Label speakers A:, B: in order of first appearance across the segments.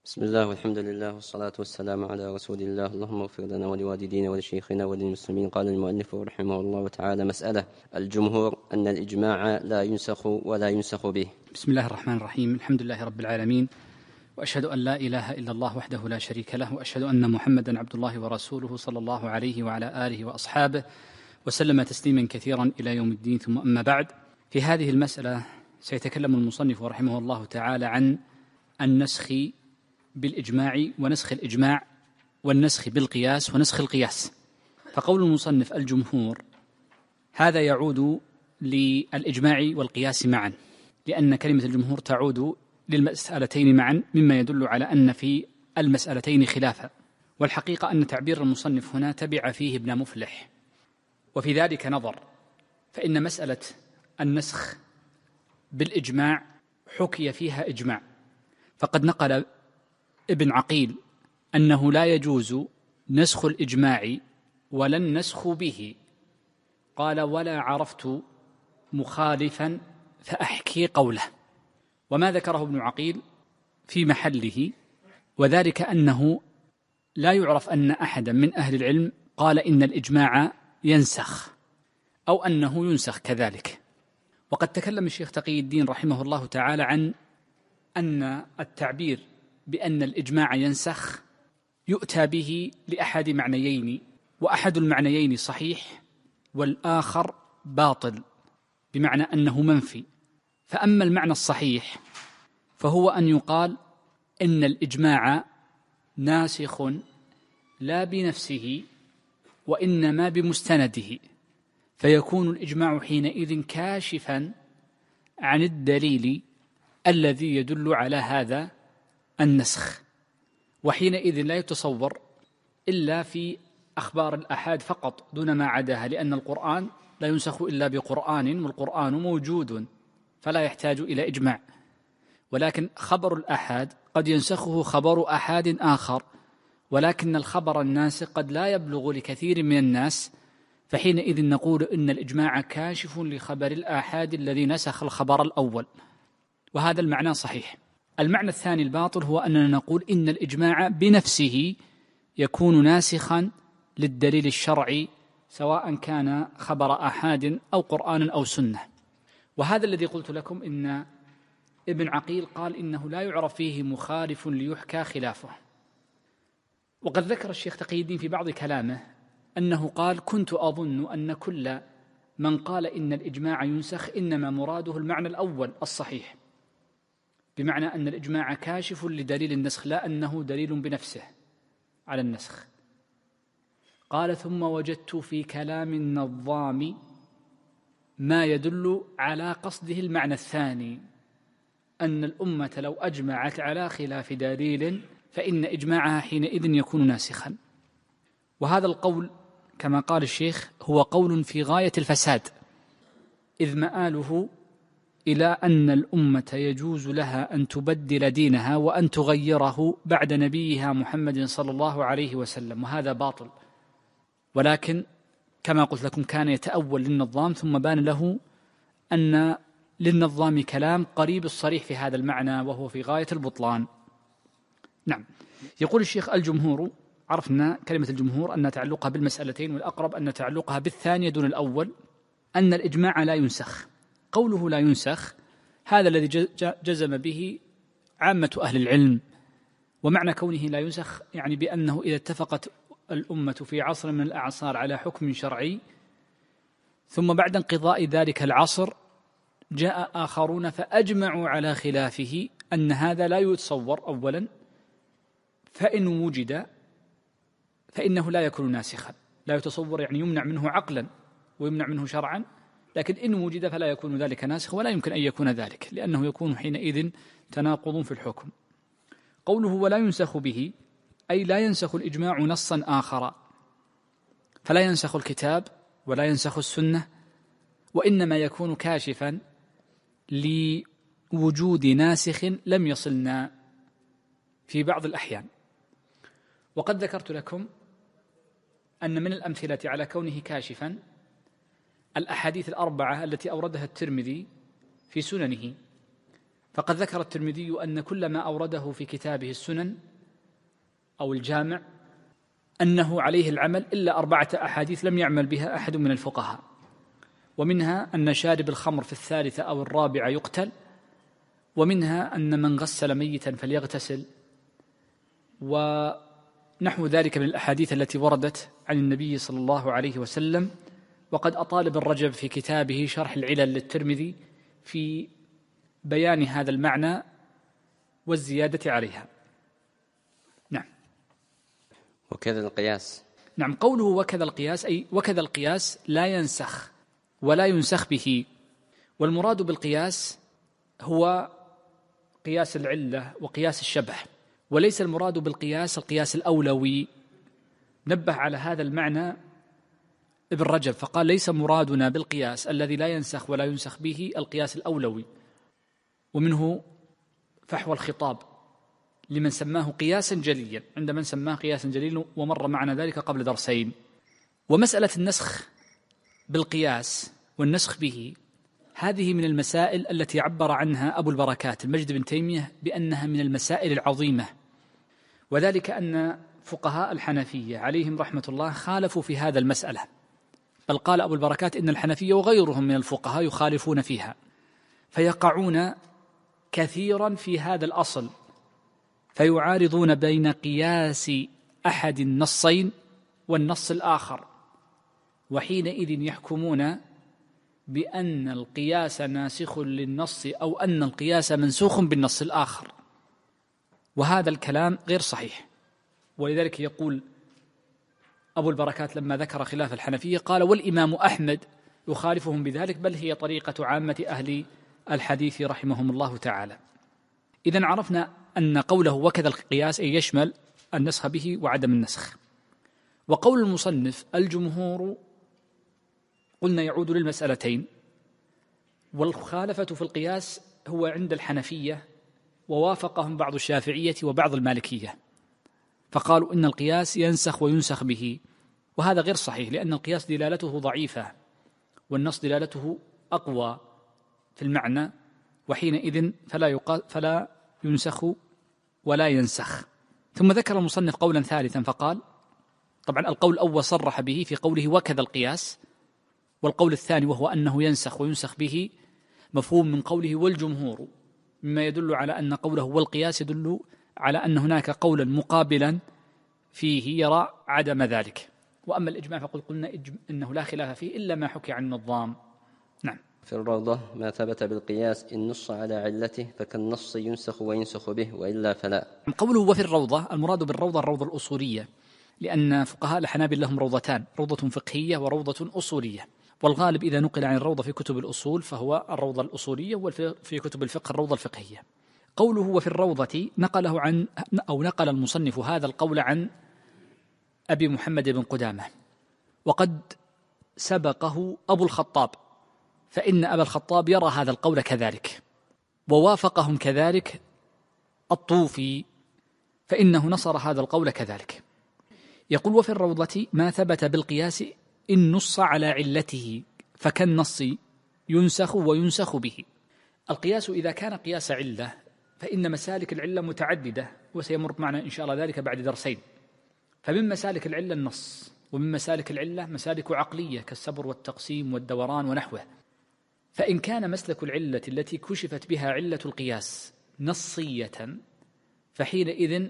A: بسم الله والحمد لله والصلاة والسلام على رسول الله. اللهم اغفر لنا ولوالدينا ولشيخنا وللمسلمين. قال المؤلف رحمه الله تعالى: مسألة الجمهور أن الإجماع لا ينسخ ولا ينسخ به.
B: بسم الله الرحمن الرحيم. الحمد لله رب العالمين، وأشهد أن لا إله إلا الله وحده لا شريك له، وأشهد أن محمدا عبد الله ورسوله صلى الله عليه وعلى آله وأصحابه وسلم تسليما كثيرا إلى يوم الدين. ثم أما بعد، في هذه المسألة سيتكلم المصنف رحمه الله تعالى عن النسخ بالإجماع ونسخ الإجماع والنسخ بالقياس ونسخ القياس. فقول المصنف الجمهور هذا يعود للإجماع والقياس معا، لأن كلمة الجمهور تعود للمسألتين معا، مما يدل على أن في المسألتين خلافا. والحقيقة أن تعبير المصنف هنا تبع فيه ابن مفلح، وفي ذلك نظر، فإن مسألة النسخ بالإجماع حكي فيها إجماع، فقد نقل ابن عقيل أنه لا يجوز نسخ الإجماع ولا النسخ به. قال: ولا عرفت مخالفا فأحكي قوله. وما ذكره ابن عقيل في محله، وذلك أنه لا يعرف أن أحدا من أهل العلم قال إن الإجماع ينسخ أو أنه ينسخ كذلك. وقد تكلم الشيخ تقي الدين رحمه الله تعالى عن أن التعبير بأن الإجماع ينسخ يؤتى به لأحد معنيين، وأحد المعنيين صحيح والآخر باطل، بمعنى أنه منفي. فأما المعنى الصحيح فهو أن يقال إن الإجماع ناسخ لا بنفسه وإنما بمستنده، فيكون الإجماع حينئذ كاشفا عن الدليل الذي يدل على هذا النسخ. وحينئذ لا يتصور إلا في أخبار الآحاد فقط دون ما عداها، لأن القرآن لا ينسخ إلا بقرآن، والقرآن موجود فلا يحتاج إلى إجماع. ولكن خبر الآحاد قد ينسخه خبر آحاد آخر، ولكن الخبر الناسخ قد لا يبلغ لكثير من الناس، فحينئذ نقول إن الإجماع كاشف لخبر الآحاد الذي نسخ الخبر الأول، وهذا المعنى صحيح. المعنى الثاني الباطل هو أننا نقول إن الإجماع بنفسه يكون ناسخا للدليل الشرعي، سواء كان خبر آحاد أو قرآن أو سنة. وهذا الذي قلت لكم إن ابن عقيل قال إنه لا يعرف فيه مخالف ليحكى خلافه. وقد ذكر الشيخ تقي الدين في بعض كلامه أنه قال: كنت أظن أن كل من قال إن الإجماع ينسخ إنما مراده المعنى الأول الصحيح، بمعنى أن الإجماع كاشف لدليل النسخ، لا أنه دليل بنفسه على النسخ. قال: ثم وجدت في كلام النظام ما يدل على قصده المعنى الثاني، أن الأمة لو أجمعت على خلاف دليل فإن إجماعها حينئذ يكون ناسخا. وهذا القول كما قال الشيخ هو قول في غاية الفساد، إذ مآله إلى أن الأمة يجوز لها أن تبدل دينها وأن تغيره بعد نبيها محمد صلى الله عليه وسلم، وهذا باطل. ولكن كما قلت لكم كان يتأول للنظام، ثم بان له أن للنظام كلام قريب الصريح في هذا المعنى، وهو في غاية البطلان. نعم. يقول الشيخ: الجمهور، عرفنا كلمة الجمهور أن تعلقها بالمسألتين، والأقرب أن تعلقها بالثانية دون الأول، أن الإجماع لا ينسخ. قوله لا ينسخ هذا الذي جزم به عامة أهل العلم، ومعنى كونه لا ينسخ يعني بأنه إذا اتفقت الأمة في عصر من الأعصار على حكم شرعي، ثم بعد انقضاء ذلك العصر جاء آخرون فأجمعوا على خلافه، أن هذا لا يتصور أولا، فإن وجد فإنه لا يكون ناسخا. لا يتصور يعني يمنع منه عقلا ويمنع منه شرعا، لكن إن وجد فلا يكون ذلك ناسخ، ولا يمكن أن يكون ذلك، لأنه يكون حينئذ تناقض في الحكم. قوله ولا ينسخ به أي لا ينسخ الإجماع نصا آخر، فلا ينسخ الكتاب ولا ينسخ السنة، وإنما يكون كاشفا لوجود ناسخ لم يصلنا في بعض الأحيان. وقد ذكرت لكم أن من الأمثلة على كونه كاشفا الأحاديث الأربعة التي أوردها الترمذي في سننه، فقد ذكر الترمذي أن كل ما أورده في كتابه السنن أو الجامع أنه عليه العمل إلا 4 أحاديث لم يعمل بها أحد من الفقهاء، ومنها أن شارب الخمر في 3 أو 4 يقتل، ومنها أن من غسل ميتا فليغتسل، ونحو ذلك من الأحاديث التي وردت عن النبي صلى الله عليه وسلم. وقد أطال ابن رجب في كتابه شرح العلل للترمذي في بيان هذا المعنى والزيادة عليها. نعم.
A: وكذا القياس.
B: نعم، قوله وكذا القياس أي وكذا القياس لا ينسخ ولا ينسخ به، والمراد بالقياس هو قياس العلة وقياس الشبه، وليس المراد بالقياس القياس الأولوي. نبه على هذا المعنى ابن رجب فقال ليس مرادنا بالقياس الذي لا ينسخ ولا ينسخ به القياس الأولوي، ومنه فحوى الخطاب لمن سماه قياسا جليا عند من سماه قياسا جليا، ومر معنا ذلك قبل درسين. ومسألة النسخ بالقياس والنسخ به هذه من المسائل التي عبر عنها أبو البركات المجد بن تيمية بأنها من المسائل العظيمة، وذلك أن فقهاء الحنفية عليهم رحمة الله خالفوا في هذا المسألة، بل قال أبو البركات إن الحنفية وغيرهم من الفقهاء يخالفون فيها، فيقعون كثيرا في هذا الأصل، فيعارضون بين قياس أحد النصين والنص الآخر، وحينئذ يحكمون بأن القياس ناسخ للنص أو أن القياس منسوخ بالنص الآخر، وهذا الكلام غير صحيح. ولذلك يقول أبو البركات لما ذكر خلاف الحنفية قال والإمام أحمد يخالفهم بذلك، بل هي طريقة عامة أهل الحديث رحمهم الله تعالى. إذن عرفنا أن قوله وكذا القياس أي يشمل النسخ به وعدم النسخ. وقول المصنف الجمهور قلنا يعود للمسألتين، والمخالفة في القياس هو عند الحنفية، ووافقهم بعض الشافعية وبعض المالكية، فقالوا إن القياس ينسخ وينسخ به، وهذا غير صحيح، لأن القياس دلالته ضعيفة والنص دلالته أقوى في المعنى، وحينئذ فلا ينسخ ولا ينسخ. ثم ذكر المصنف قولا ثالثا فقال، طبعا القول الأول صرح به في قوله وكذا القياس، والقول الثاني وهو أنه ينسخ وينسخ به مفهوم من قوله والجمهور، مما يدل على أن قوله والقياس يدل على أن هناك قولا مقابلا فيه يرى عدم ذلك. وأما الإجماع فقد قلنا إنه لا خلاف فيه إلا ما حكي عن النظام. نعم.
A: في الروضة ما ثبت بالقياس إن نص على علته فكالنص ينسخ وينسخ به وإلا فلا.
B: قوله وفي الروضة المراد بالروضة الروضة الأصولية، لأن فقهاء الحنابلة لهم روضتان، روضة فقهية وروضة أصولية، والغالب إذا نقل عن الروضة في كتب الأصول فهو الروضة الأصولية، وفي كتب الفقه الروضة الفقهية. قوله وفي الروضة نقل المصنف هذا القول عن أبي محمد بن قدامة، وقد سبقه أبو الخطاب، فإن أبا الخطاب يرى هذا القول كذلك، ووافقهم كذلك الطوفي، فإنه نصر هذا القول كذلك. يقول وفي الروضة ما ثبت بالقياس إن نص على علته فكالنص ينسخ وينسخ به. القياس إذا كان قياس علة فإن مسالك العلة متعددة، وسيمر معنا إن شاء الله ذلك بعد درسين. فمن مسالك العلة النص، ومن مسالك العلة مسالك عقلية كالسبر والتقسيم والدوران ونحوه. فإن كان مسلك العلة التي كشفت بها علة القياس نصية فحينئذ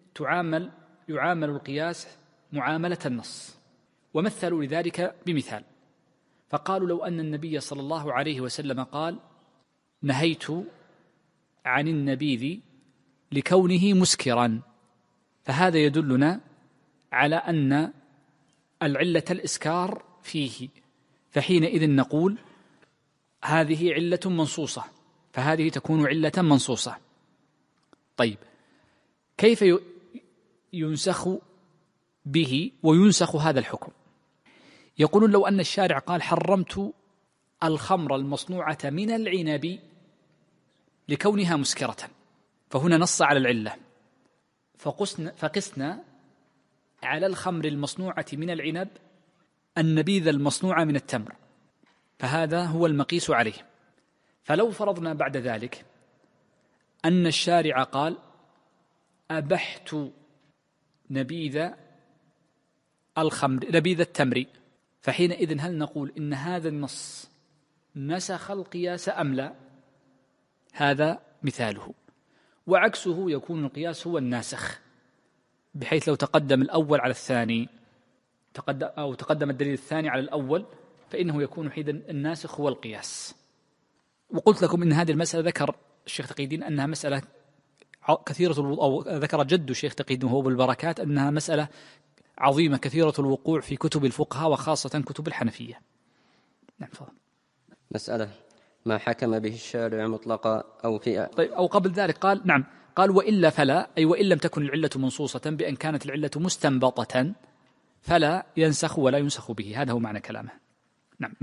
B: يعامل القياس معاملة النص، ومثلوا لذلك بمثال، فقالوا لو أن النبي صلى الله عليه وسلم قال نهيت عن النبيذ لكونه مسكرا، فهذا يدلنا على أن العلة الإسكار فيه، فحينئذ نقول هذه علة منصوصة، فهذه تكون علة منصوصة. طيب كيف ينسخ به وينسخ هذا الحكم؟ يقولون لو أن الشارع قال حرمت الخمر المصنوعة من العنب لكونها مسكرة، فهنا نص على العلة، فقسنا على الخمر المصنوعة من العنب النبيذ المصنوع من التمر، فهذا هو المقيس عليه. فلو فرضنا بعد ذلك أن الشارع قال أبحت نبيذ التمر، فحينئذ هل نقول إن هذا النص نسخ القياس أم لا؟ هذا مثاله. وعكسه يكون القياس هو الناسخ، بحيث لو تقدم الأول على الثاني أو تقدم الدليل الثاني على الأول فإنه يكون حينئذ الناسخ هو القياس. وقلت لكم إن هذه المسألة ذكر الشيخ تقي الدين أنها مسألة كثيرة أو ذكر جد الشيخ تقي الدين وهو بالبركات أنها مسألة عظيمة كثيرة الوقوع في كتب الفقهاء وخاصة كتب الحنفية. نعم فضل.
A: مسألة ما حكم به الشارع مطلقا أو في
B: طيب أو قبل ذلك قال نعم قال وإلا فلا، أي وإن لم تكن العلة منصوصة بأن كانت العلة مستنبطة فلا ينسخ ولا ينسخ به. هذا هو معنى كلامه. نعم.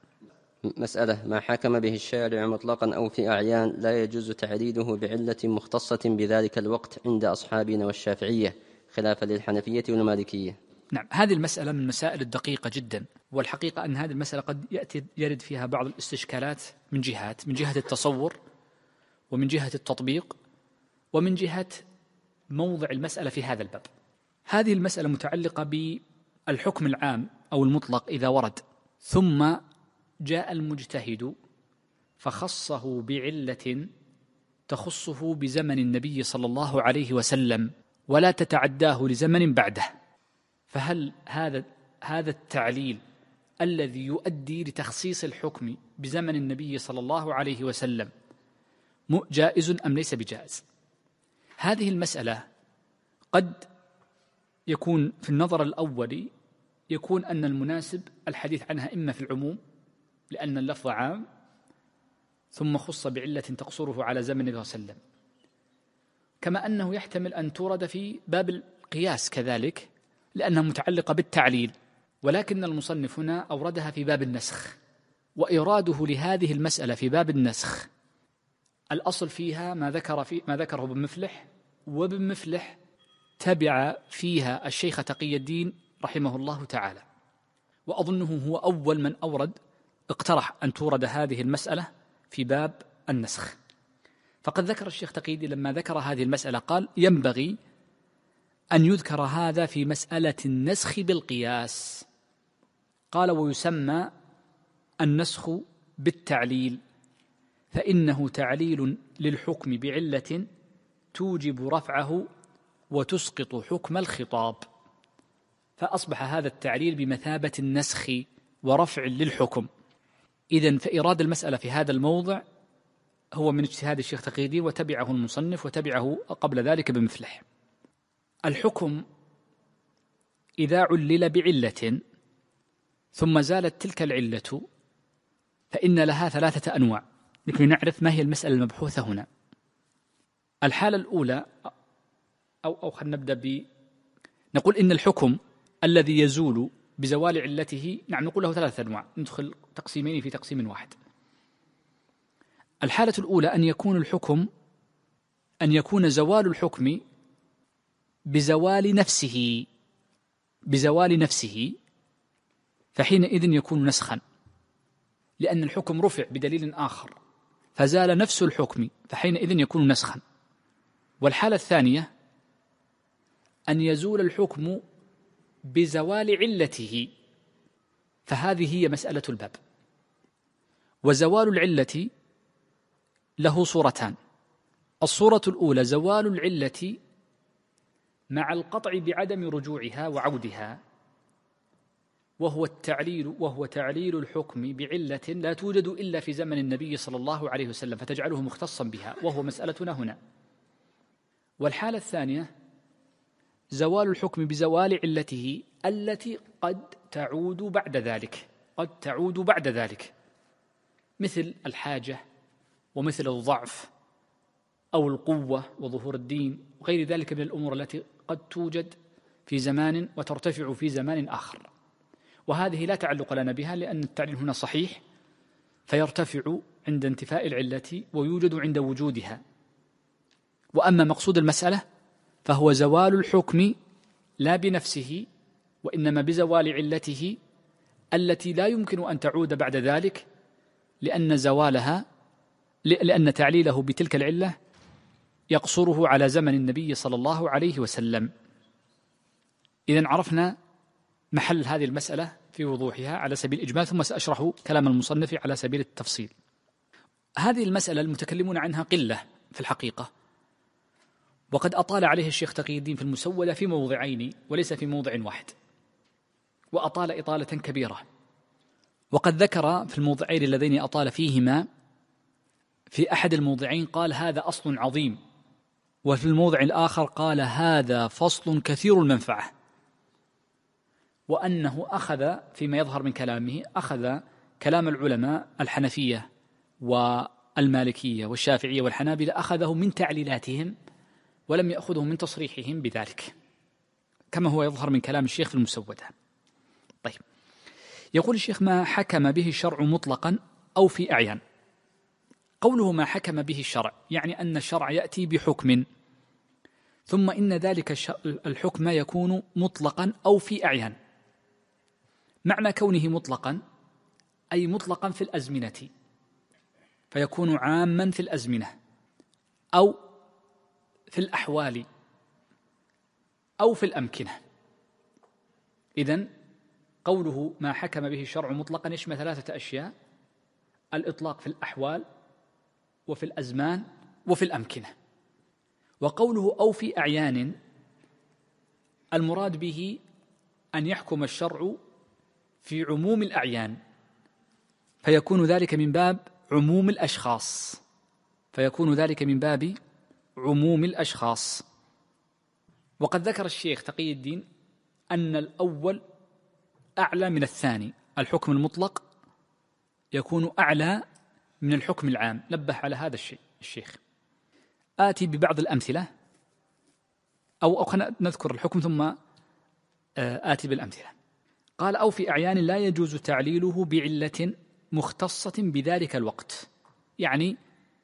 B: مسألة
A: ما حكم به الشارع مطلقا أو في أعيان لا يجوز تعريضه بعلة مختصة بذلك الوقت عند أصحابنا والشافعية خلافا للحنفية والمالكية.
B: نعم. هذه المسألة من المسائل الدقيقة جدا، والحقيقة أن هذه المسألة قد يرد فيها بعض الاستشكالات من جهة التصور ومن جهة التطبيق ومن جهة موضع المسألة في هذا الباب. هذه المسألة متعلقة بالحكم العام أو المطلق إذا ورد ثم جاء المجتهد فخصه بعلة تخصه بزمن النبي صلى الله عليه وسلم ولا تتعداه لزمن بعده، فهل هذا التعليل الذي يؤدي لتخصيص الحكم بزمن النبي صلى الله عليه وسلم جائز أم ليس بجائز؟ هذه المسألة قد يكون في النظر الأول يكون أن المناسب الحديث عنها إما في العموم لأن اللفظ عام ثم خص بعلة تقصره على زمن النبي صلى الله عليه وسلم، كما أنه يحتمل أن تورد في باب القياس كذلك لأنها متعلقة بالتعليل، ولكن المصنف هنا أوردها في باب النسخ. وإراده لهذه المسألة في باب النسخ الأصل فيها ما ذكره ابن مفلح، وابن مفلح تبع فيها الشيخ تقي الدين رحمه الله تعالى، وأظنه هو أول من اقترح أن تورد هذه المسألة في باب النسخ. فقد ذكر الشيخ تقي الدين لما ذكر هذه المسألة قال ينبغي أن يذكر هذا في مسألة النسخ بالقياس. قال ويسمى النسخ بالتعليل، فإنه تعليل للحكم بعلة توجب رفعه وتسقط حكم الخطاب، فأصبح هذا التعليل بمثابة النسخ ورفع للحكم. إذن فإراد المسألة في هذا الموضع هو من اجتهاد الشيخ تقي الدين وتبعه المصنف وتبعه قبل ذلك بمفلح. الحكم إذا علل بعلة ثم زالت تلك العلة فإن لها 3 أنواع لكي نعرف ما هي المسألة المبحوثة هنا. الحالة الأولى أو خلينا نبدأ نقول إن الحكم الذي يزول بزوال علته نقول له 3 أنواع، ندخل تقسيمين في تقسيم واحد. الحالة الأولى أن يكون زوال الحكم بزوال نفسه فحينئذ يكون نسخا، لأن الحكم رفع بدليل آخر فزال نفس الحكم فحينئذ يكون نسخا. والحالة الثانية أن يزول الحكم بزوال علته، فهذه هي مسألة الباب. وزوال العلة له صورتان: الصورة الأولى زوال العلة مع القطع بعدم رجوعها وعودها، وهو تعليل الحكم بعلة لا توجد إلا في زمن النبي صلى الله عليه وسلم فتجعله مختصا بها، وهو مسألتنا هنا. والحالة الثانية زوال الحكم بزوال علته التي قد تعود بعد ذلك، مثل الحاجة ومثل الضعف أو القوة وظهور الدين وغير ذلك من الأمور التي قد توجد في زمان وترتفع في زمان آخر، وهذه لا تعلق لنا بها لأن التعليل هنا صحيح فيرتفع عند انتفاء العلة ويوجد عند وجودها. وأما مقصود المسألة فهو زوال الحكم لا بنفسه وإنما بزوال علته التي لا يمكن أن تعود بعد ذلك، لأن تعليله بتلك العلة يقصره على زمن النبي صلى الله عليه وسلم. إذن عرفنا محل هذه المسألة في وضوحها على سبيل الإجمال، ثم سأشرح كلام المصنف على سبيل التفصيل. هذه المسألة المتكلمون عنها قلة في الحقيقة، وقد أطال عليه الشيخ تقي الدين في المسودة في موضعين وليس في موضع واحد، وأطال إطالة كبيرة. وقد ذكر في الموضعين اللذين أطال فيهما في أحد الموضعين قال هذا أصل عظيم، وفي الموضع الآخر قال هذا فصل كثير المنفعة، وأنه أخذ فيما يظهر من كلامه أخذ كلام العلماء الحنفية والمالكية والشافعية والحنابلة، أخذه من تعليلاتهم ولم يأخذه من تصريحهم بذلك، كما هو يظهر من كلام الشيخ في المسودة. طيب، يقول الشيخ ما حكم به الشرع مطلقا أو في أعيان. قوله ما حكم به الشرع يعني أن الشرع يأتي بحكم، ثم إن ذلك الحكم يكون مطلقا أو في أعيان. معنى كونه مطلقا أي مطلقا في الأزمنة، فيكون عاما في الأزمنة أو في الأحوال أو في الأمكنة. إذن قوله ما حكم به الشرع مطلقا يشمل ثلاثة أشياء: الإطلاق في الأحوال وفي الأزمان وفي الأمكنة. وقوله أو في أعيان المراد به أن يحكم الشرع في عموم الأعيان، فيكون ذلك من باب عموم الأشخاص، وقد ذكر الشيخ تقي الدين أن الأول أعلى من الثاني، الحكم المطلق يكون أعلى من الحكم العام، نبه على هذا الشيء الشيخ. آتي ببعض الأمثلة أو نذكر الحكم ثم آتي بالأمثلة. قال أو في أعيان لا يجوز تعليله بعلة مختصة بذلك الوقت، يعني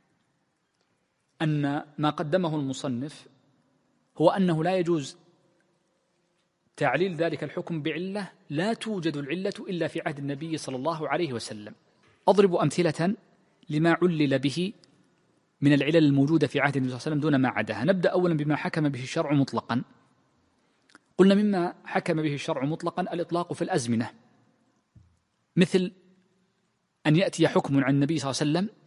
B: أن ما قدمه المصنف هو أنه لا يجوز تعليل ذلك الحكم بعلة لا توجد العلة إلا في عهد النبي صلى الله عليه وسلم. أضرب أمثلة لما علل به من العلل الموجودة في عهد النبي صلى الله عليه وسلم دون ما عداها. نبدأ أولا بما حكم به الشرع مطلقا. قلنا مما حكم به الشرع مطلقا الإطلاق في الأزمنة، مثل أن يأتي حكم عن النبي صلى الله عليه وسلم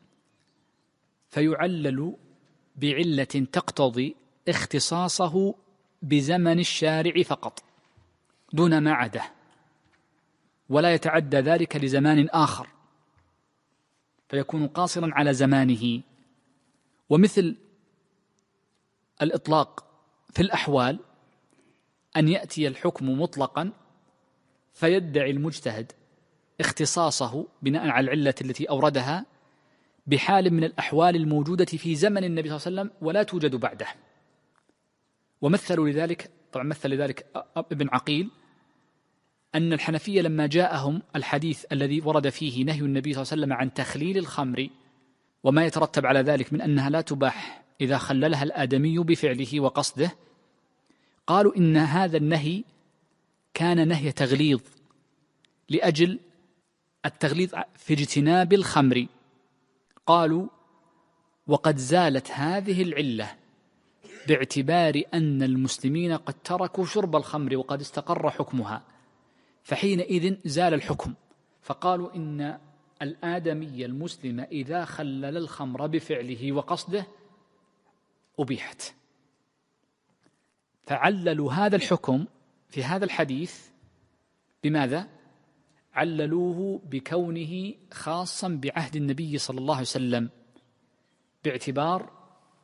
B: فيعلل بعلة تقتضي اختصاصه بزمن الشارع فقط دون ما عداه، ولا يتعدى ذلك لزمان آخر فيكون قاصرا على زمانه. ومثل الإطلاق في الأحوال أن يأتي الحكم مطلقا فيدعي المجتهد اختصاصه بناء على العلة التي أوردها بحال من الأحوال الموجودة في زمن النبي صلى الله عليه وسلم ولا توجد بعده. ومثلوا لذلك، طبعا مثل لذلك ابن عقيل، أن الحنفية لما جاءهم الحديث الذي ورد فيه نهي النبي صلى الله عليه وسلم عن تخليل الخمر وما يترتب على ذلك من أنها لا تباح إذا خللها الآدمي بفعله وقصده، قالوا إن هذا النهي كان نهي تغليظ لأجل التغليظ في اجتناب الخمر. قالوا وقد زالت هذه العلة باعتبار أن المسلمين قد تركوا شرب الخمر وقد استقر حكمها، فحينئذ زال الحكم. فقالوا إن الآدمي المسلم إذا خلل الخمر بفعله وقصده أبيحت. فعللوا هذا الحكم في هذا الحديث بماذا؟ عللوه بكونه خاصا بعهد النبي صلى الله عليه وسلم باعتبار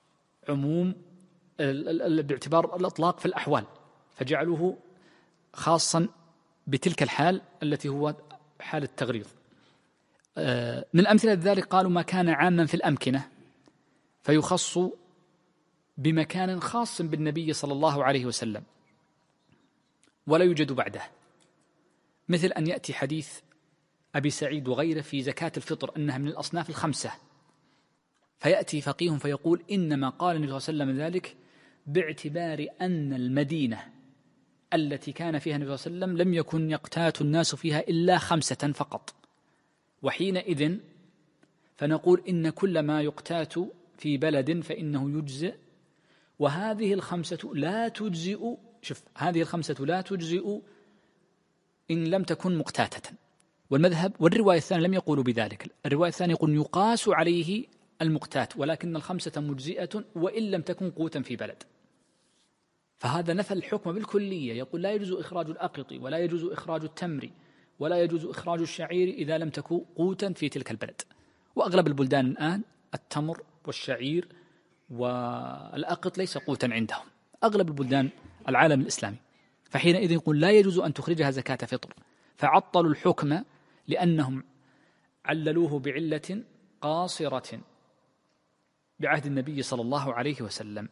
B: باعتبار الإطلاق في الأحوال، فجعلوه خاصا بتلك الحال التي هو حال التغليظ. من أمثلة ذلك قالوا ما كان عاما في الأمكنة فيخص بمكان خاص بالنبي صلى الله عليه وسلم ولا يوجد بعده، مثل أن يأتي حديث أبي سعيد وغيره في زكاة الفطر أنها من الأصناف الخمسة، فيأتي فقيه فيقول إنما قال النبي صلى الله عليه وسلم ذلك باعتبار أن المدينة التي كان فيها النبي صلى الله عليه وسلم لم يكن يقتات الناس فيها إلا 5 فقط، وحينئذ فنقول إن كل ما يقتات في بلد فإنه يجزئ وهذه الخمسة لا تجزئ، شوف، هذه الخمسة لا تجزئ إن لم تكن مقتاتة. والمذهب والرواية الثانية لم يقولوا بذلك، الرواية الثانية يقول يقاس عليه المقتات، ولكن الخمسة مجزئة وإن لم تكن قوتا في بلد. فهذا نفى الحكم بالكلية، يقول لا يجوز إخراج الأقط ولا يجوز إخراج التمر ولا يجوز إخراج الشعير إذا لم تكن قوتا في تلك البلد. وأغلب البلدان الآن التمر والشعير والأقط ليس قوتا عندهم، أغلب البلدان العالم الإسلامي. فحينئذ يقول لا يجوز أن تخرجها زكاة فطر، فعطلوا الحكم لأنهم عللوه بعلة قاصرة بعهد النبي صلى الله عليه وسلم.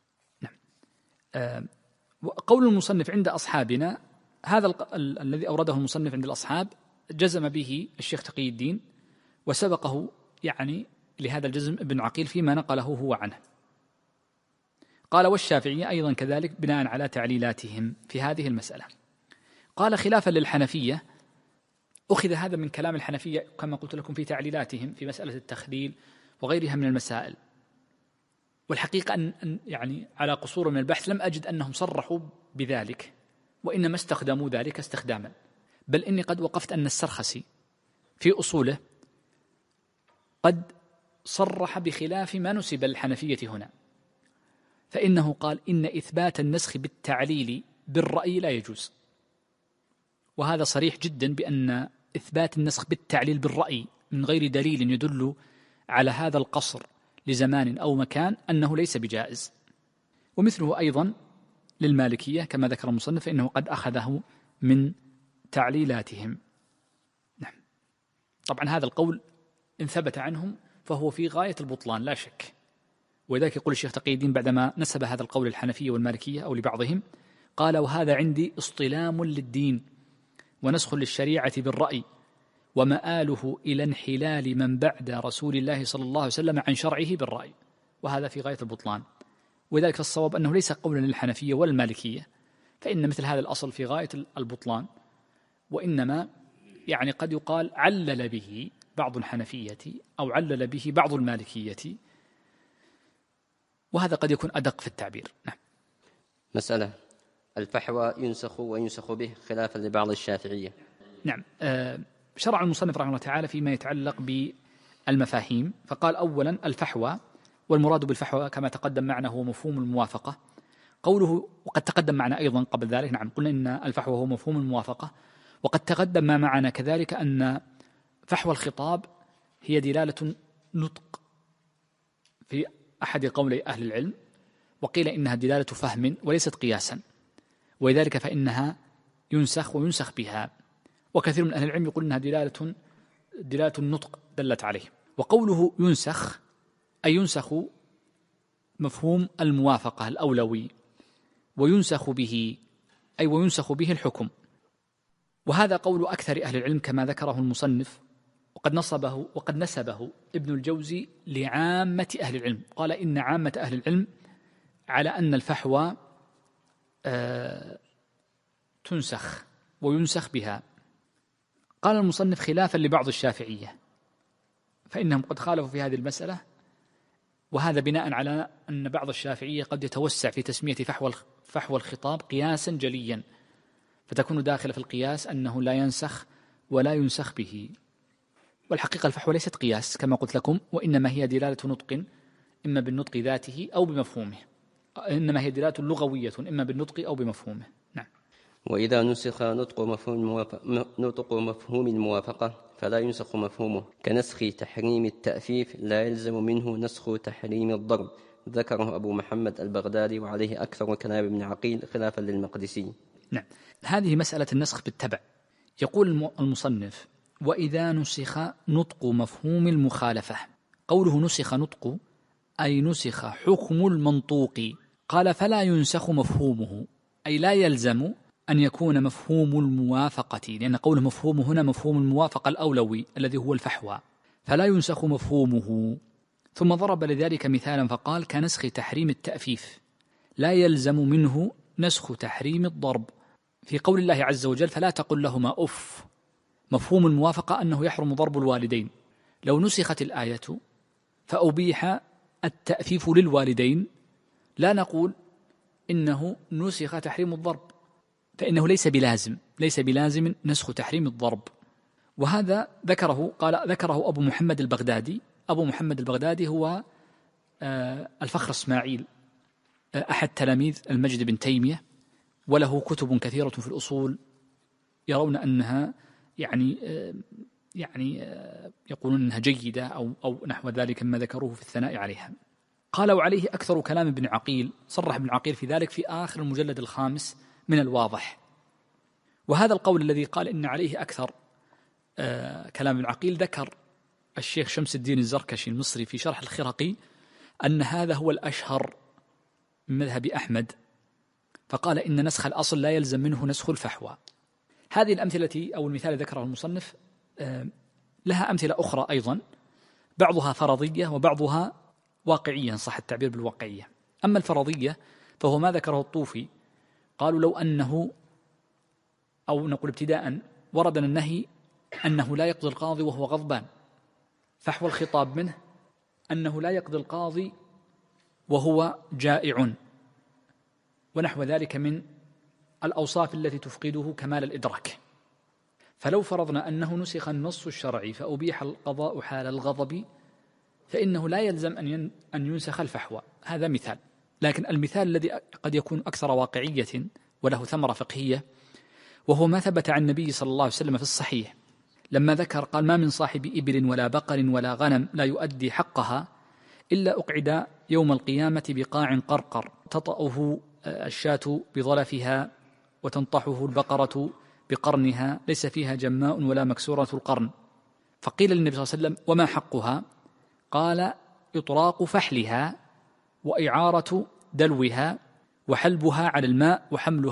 B: نعم. قول المصنف عند أصحابنا هذا الذي أورده المصنف عند الأصحاب جزم به الشيخ تقي الدين، وسبقه يعني لهذا الجزم ابن عقيل فيما نقله هو عنه. قال والشافعية أيضا كذلك بناء على تعليلاتهم في هذه المسألة. قال خلافا للحنفية، أخذ هذا من كلام الحنفية كما قلت لكم في تعليلاتهم في مسألة التخليل وغيرها من المسائل. والحقيقة أن يعني على قصور من البحث لم أجد أنهم صرحوا بذلك، وإنما استخدموا ذلك استخداما. بل إني قد وقفت أن السرخسي في أصوله قد صرح بخلاف ما نسب للحنفية هنا، فإنه قال إن إثبات النسخ بالتعليل بالرأي لا يجوز. وهذا صريح جدا بأن إثبات النسخ بالتعليل بالرأي من غير دليل يدل على هذا القصر لزمان أو مكان أنه ليس بجائز. ومثله أيضا للمالكية كما ذكر المصنف، فإنه قد أخذه من تعليلاتهم. نعم. طبعا هذا القول إن ثبت عنهم فهو في غاية البطلان لا شك. ولذلك يقول الشيخ تقي الدين بعدما نسب هذا القول للحنفية والمالكية أو لبعضهم، قال وهذا عندي اصطلام للدين ونسخ للشريعة بالرأي، ومآله إلى انحلال من بعد رسول الله صلى الله عليه وسلم عن شرعه بالرأي، وهذا في غاية البطلان. وذلك الصواب أنه ليس قولا للحنفية والمالكية، فإن مثل هذا الأصل في غاية البطلان، وإنما يعني قد يقال علل به بعض الحنفية أو علل به بعض المالكية، وهذا قد يكون أدق في التعبير. نعم.
A: مسألة الفحوى ينسخ وينسخ به خلافا لبعض الشافعية.
B: نعم. شرع المصنف رحمه الله تعالى فيما يتعلق بالمفاهيم، فقال أولا الفحوى، والمراد بالفحوى كما تقدم معنا هو مفهوم الموافقة. قوله وقد تقدم معنا أيضا قبل ذلك، نعم قلنا إن الفحوى هو مفهوم الموافقة، وقد تقدم ما معنا كذلك أن فحوى الخطاب هي دلالة نطق في أحد قولي أهل العلم، وقيل إنها دلالة فهم وليست قياسا، ولذلك فإنها ينسخ وينسخ بها. وكثير من أهل العلم يقول إنها دلالة النطق دلت عليه. وقوله ينسخ أي ينسخ مفهوم الموافقة الأولوي، وينسخ به أي وينسخ به الحكم. وهذا قول أكثر أهل العلم كما ذكره المصنف، وقد نسبه ابن الجوزي لعامة أهل العلم. قال إن عامة أهل العلم على أن الفحوى تنسخ وينسخ بها. قال المصنف خلافا لبعض الشافعية، فإنهم قد خالفوا في هذه المسألة، وهذا بناء على أن بعض الشافعية قد يتوسع في تسمية فحوى الخطاب قياسا جليا، فتكون داخل في القياس أنه لا ينسخ ولا ينسخ به. والحقيقة الفحوى ليست قياس كما قلت لكم، وإنما هي دلالة نطق إما بالنطق ذاته أو بمفهومه، إنما هي دلالة لغوية إما بالنطق أو بمفهومه. نعم.
A: وإذا نسخ نطق مفهوم الموافقة فلا ينسخ مفهومه، كنسخ تحريم التأفيف لا يلزم منه نسخ تحريم الضرب، ذكره أبو محمد البغدادي، وعليه أكثر كلام ابن عقيل خلافا للمقدسي.
B: نعم. هذه مسألة النسخ بالتبع. يقول المصنف وإذا نسخ نطق مفهوم المخالفة، قوله نسخ نطق أي نسخ حكم المنطوق. قال فلا ينسخ مفهومه، أي لا يلزم أن يكون مفهوم الموافقة، لأن قوله مفهوم هنا مفهوم الموافقة الأولوي الذي هو الفحوى، فلا ينسخ مفهومه. ثم ضرب لذلك مثالا فقال كنسخ تحريم التأفيف لا يلزم منه نسخ تحريم الضرب، في قول الله عز وجل فلا تقل لهما أف، مفهوم الموافقة أنه يحرم ضرب الوالدين. لو نسخت الآية فأبيح التأفيف للوالدين لا نقول إنه نسخ تحريم الضرب، فإنه ليس بلازم نسخ تحريم الضرب. وهذا ذكره أبو محمد البغدادي. أبو محمد البغدادي هو الفخر إسماعيل، أحد تلاميذ المجد بن تيمية، وله كتب كثيرة في الأصول يرون أنها يعني يقولون أنها جيدة أو نحو ذلك مما ذكروه في الثناء عليها. قال وعليه أكثر كلام ابن عقيل، صرح ابن عقيل في ذلك في آخر المجلد الخامس من الواضح. وهذا القول الذي قال إن عليه أكثر كلام ابن عقيل ذكر الشيخ شمس الدين الزركشي المصري في شرح الخرقي أن هذا هو الأشهر من مذهب أحمد، فقال إن نسخ الأصل لا يلزم منه نسخ الفحوى. هذه الأمثلة أو المثال الذي ذكره المصنف لها أمثلة أخرى أيضا، بعضها فرضية وبعضها واقعية، صح التعبير بالواقعية. أما الفرضية فهو ما ذكره الطوفي، قالوا لو أنه، أو نقول ابتداء، وردنا النهي أنه لا يقضي القاضي وهو غضبان، فحوى الخطاب منه أنه لا يقضي القاضي وهو جائع، ونحو ذلك من الأوصاف التي تفقده كمال الإدراك. فلو فرضنا أنه نسخ النص الشرعي فأبيح القضاء حال الغضب، فإنه لا يلزم أن ينسخ الفحوى. هذا مثال. لكن المثال الذي قد يكون أكثر واقعية وله ثمرة فقهية، وهو ما ثبت عن النبي صلى الله عليه وسلم في الصحيح لما ذكر، قال ما من صاحب إبل ولا بقر ولا غنم لا يؤدي حقها إلا أقعد يوم القيامة بقاع قرقر تطأه الشاة بظلفها وتنطحه البقرة بقرنها ليس فيها جماء ولا مكسورة القرن. فقيل للنبي صلى الله عليه وسلم وما حقها؟ قال إطراق فحلها وإعارة دلوها وحلبها على الماء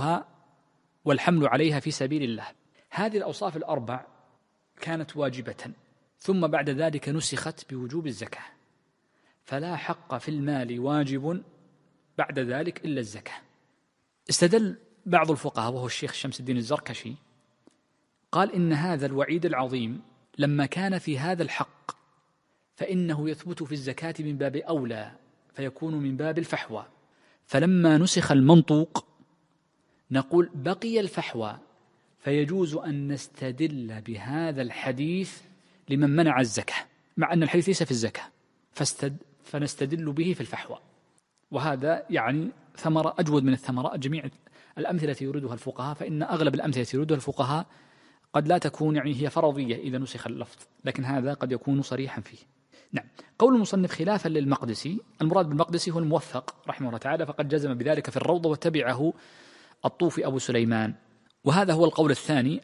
B: والحمل عليها في سبيل الله. هذه الأوصاف الأربع كانت واجبة، ثم بعد ذلك نسخت بوجوب الزكاة، فلا حق في المال واجب بعد ذلك إلا الزكاة. استدل بعض الفقهاء وهو الشيخ شمس الدين الزركشي، قال إن هذا الوعيد العظيم لما كان في هذا الحق فإنه يثبت في الزكاة من باب أولى، فيكون من باب الفحوى. فلما نسخ المنطوق نقول بقي الفحوى، فيجوز أن نستدل بهذا الحديث لمن منع الزكاة، مع أن الحديث ليس في الزكاة، فنستدل به في الفحوى. وهذا يعني ثمرة أجود من الثمرات. جميع الأمثلة يريدها الفقهاء، فإن أغلب الأمثلة يريدها الفقهاء قد لا تكون هي فرضية إذا نسخ اللفظ، لكن هذا قد يكون صريحا فيه. نعم. قول المصنف خلافا للمقدسي، المراد بالمقدسي هو الموفق رحمه الله تعالى، فقد جزم بذلك في الروضة وتبعه الطوفي أبو سليمان. وهذا هو القول الثاني.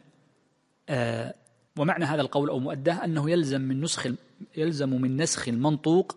B: ومعنى هذا القول أو مؤداه أنه يلزم من نسخ المنطوق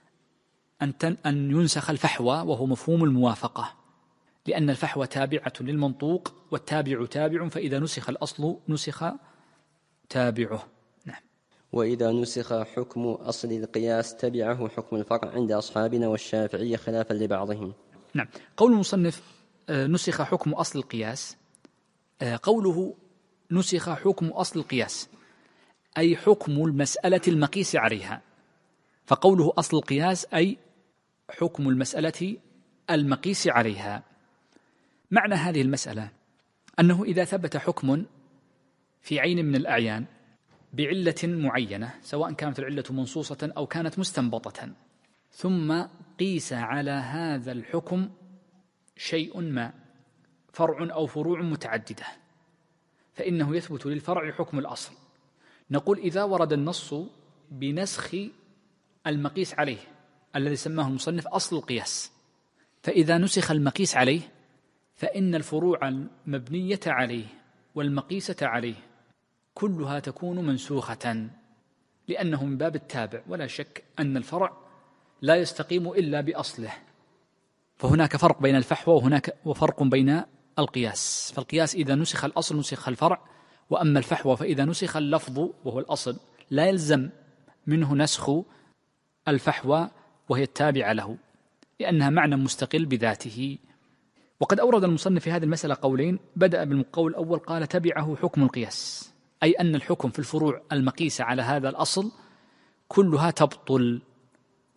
B: أن ينسخ الفحوى، وهو مفهوم الموافقة، لأن الفحوى تابعة للمنطوق والتابع تابع، فإذا نسخ الأصل نسخ تابعه. نعم.
A: وإذا نسخ حكم أصل القياس تبعه حكم الفرع عند أصحابنا والشافعية خلافا لبعضهم.
B: نعم. قول المصنف نسخ حكم أصل القياس، قوله نسخ حكم أصل القياس أي حكم المسألة المقيس عليها، فقوله أصل القياس أي حكم المسألة المقيس عليها. معنى هذه المسألة أنه إذا ثبت حكم في عين من الأعيان بعلة معينة، سواء كانت العلة منصوصة أو كانت مستنبطة، ثم قيس على هذا الحكم شيء ما، فرع أو فروع متعددة، فإنه يثبت للفرع حكم الأصل. نقول إذا ورد النص بنسخ المقيس عليه الذي سماه المصنف أصل القياس، فإذا نسخ المقيس عليه فإن الفروع المبنية عليه والمقيسة عليه كلها تكون منسوخة، لأنه من باب التابع، ولا شك أن الفرع لا يستقيم إلا بأصله. فهناك فرق بين الفحوى وفرق بين القياس. فالقياس إذا نسخ الأصل نسخ الفرع، وأما الفحوى فإذا نسخ اللفظ وهو الأصل لا يلزم منه نسخ الفحوى وهي التابعة له، لأنها معنى مستقل بذاته. وقد أورد المصنف في هذه المسألة قولين، بدأ بالقول الأول قال تبعه حكم القياس، أي أن الحكم في الفروع المقيسة على هذا الأصل كلها تبطل،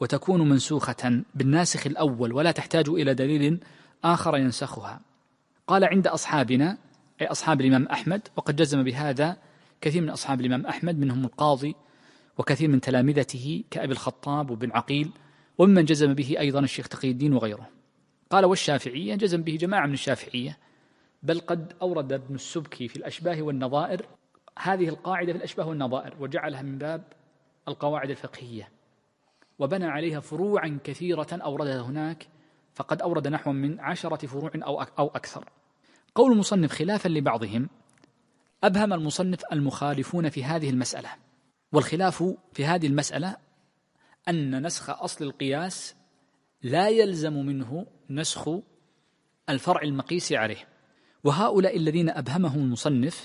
B: وتكون منسوخة بالناسخ الأول ولا تحتاج إلى دليل آخر ينسخها. قال عند أصحابنا أي أصحاب الإمام أحمد، وقد جزم بهذا كثير من أصحاب الإمام أحمد منهم القاضي وكثير من تلامذته كأبي الخطاب وبن عقيل، وممن جزم به أيضا الشيخ تقي الدين وغيره. قال والشافعية جزم به جماعة من الشافعية، بل قد أورد ابن السبكي في الأشباه والنظائر هذه القاعدة في الأشباه والنظائر وجعلها من باب القواعد الفقهية، وبنى عليها فروعا كثيرة أوردها هناك، فقد أورد نحو من 10 فروع أو أكثر. قول المصنف خلافا لبعضهم، أبهم المصنف المخالفون في هذه المسألة، والخلاف في هذه المسألة أن نسخ أصل القياس لا يلزم منه نسخ الفرع المقيس عليه. وهؤلاء الذين أبهمهم المصنف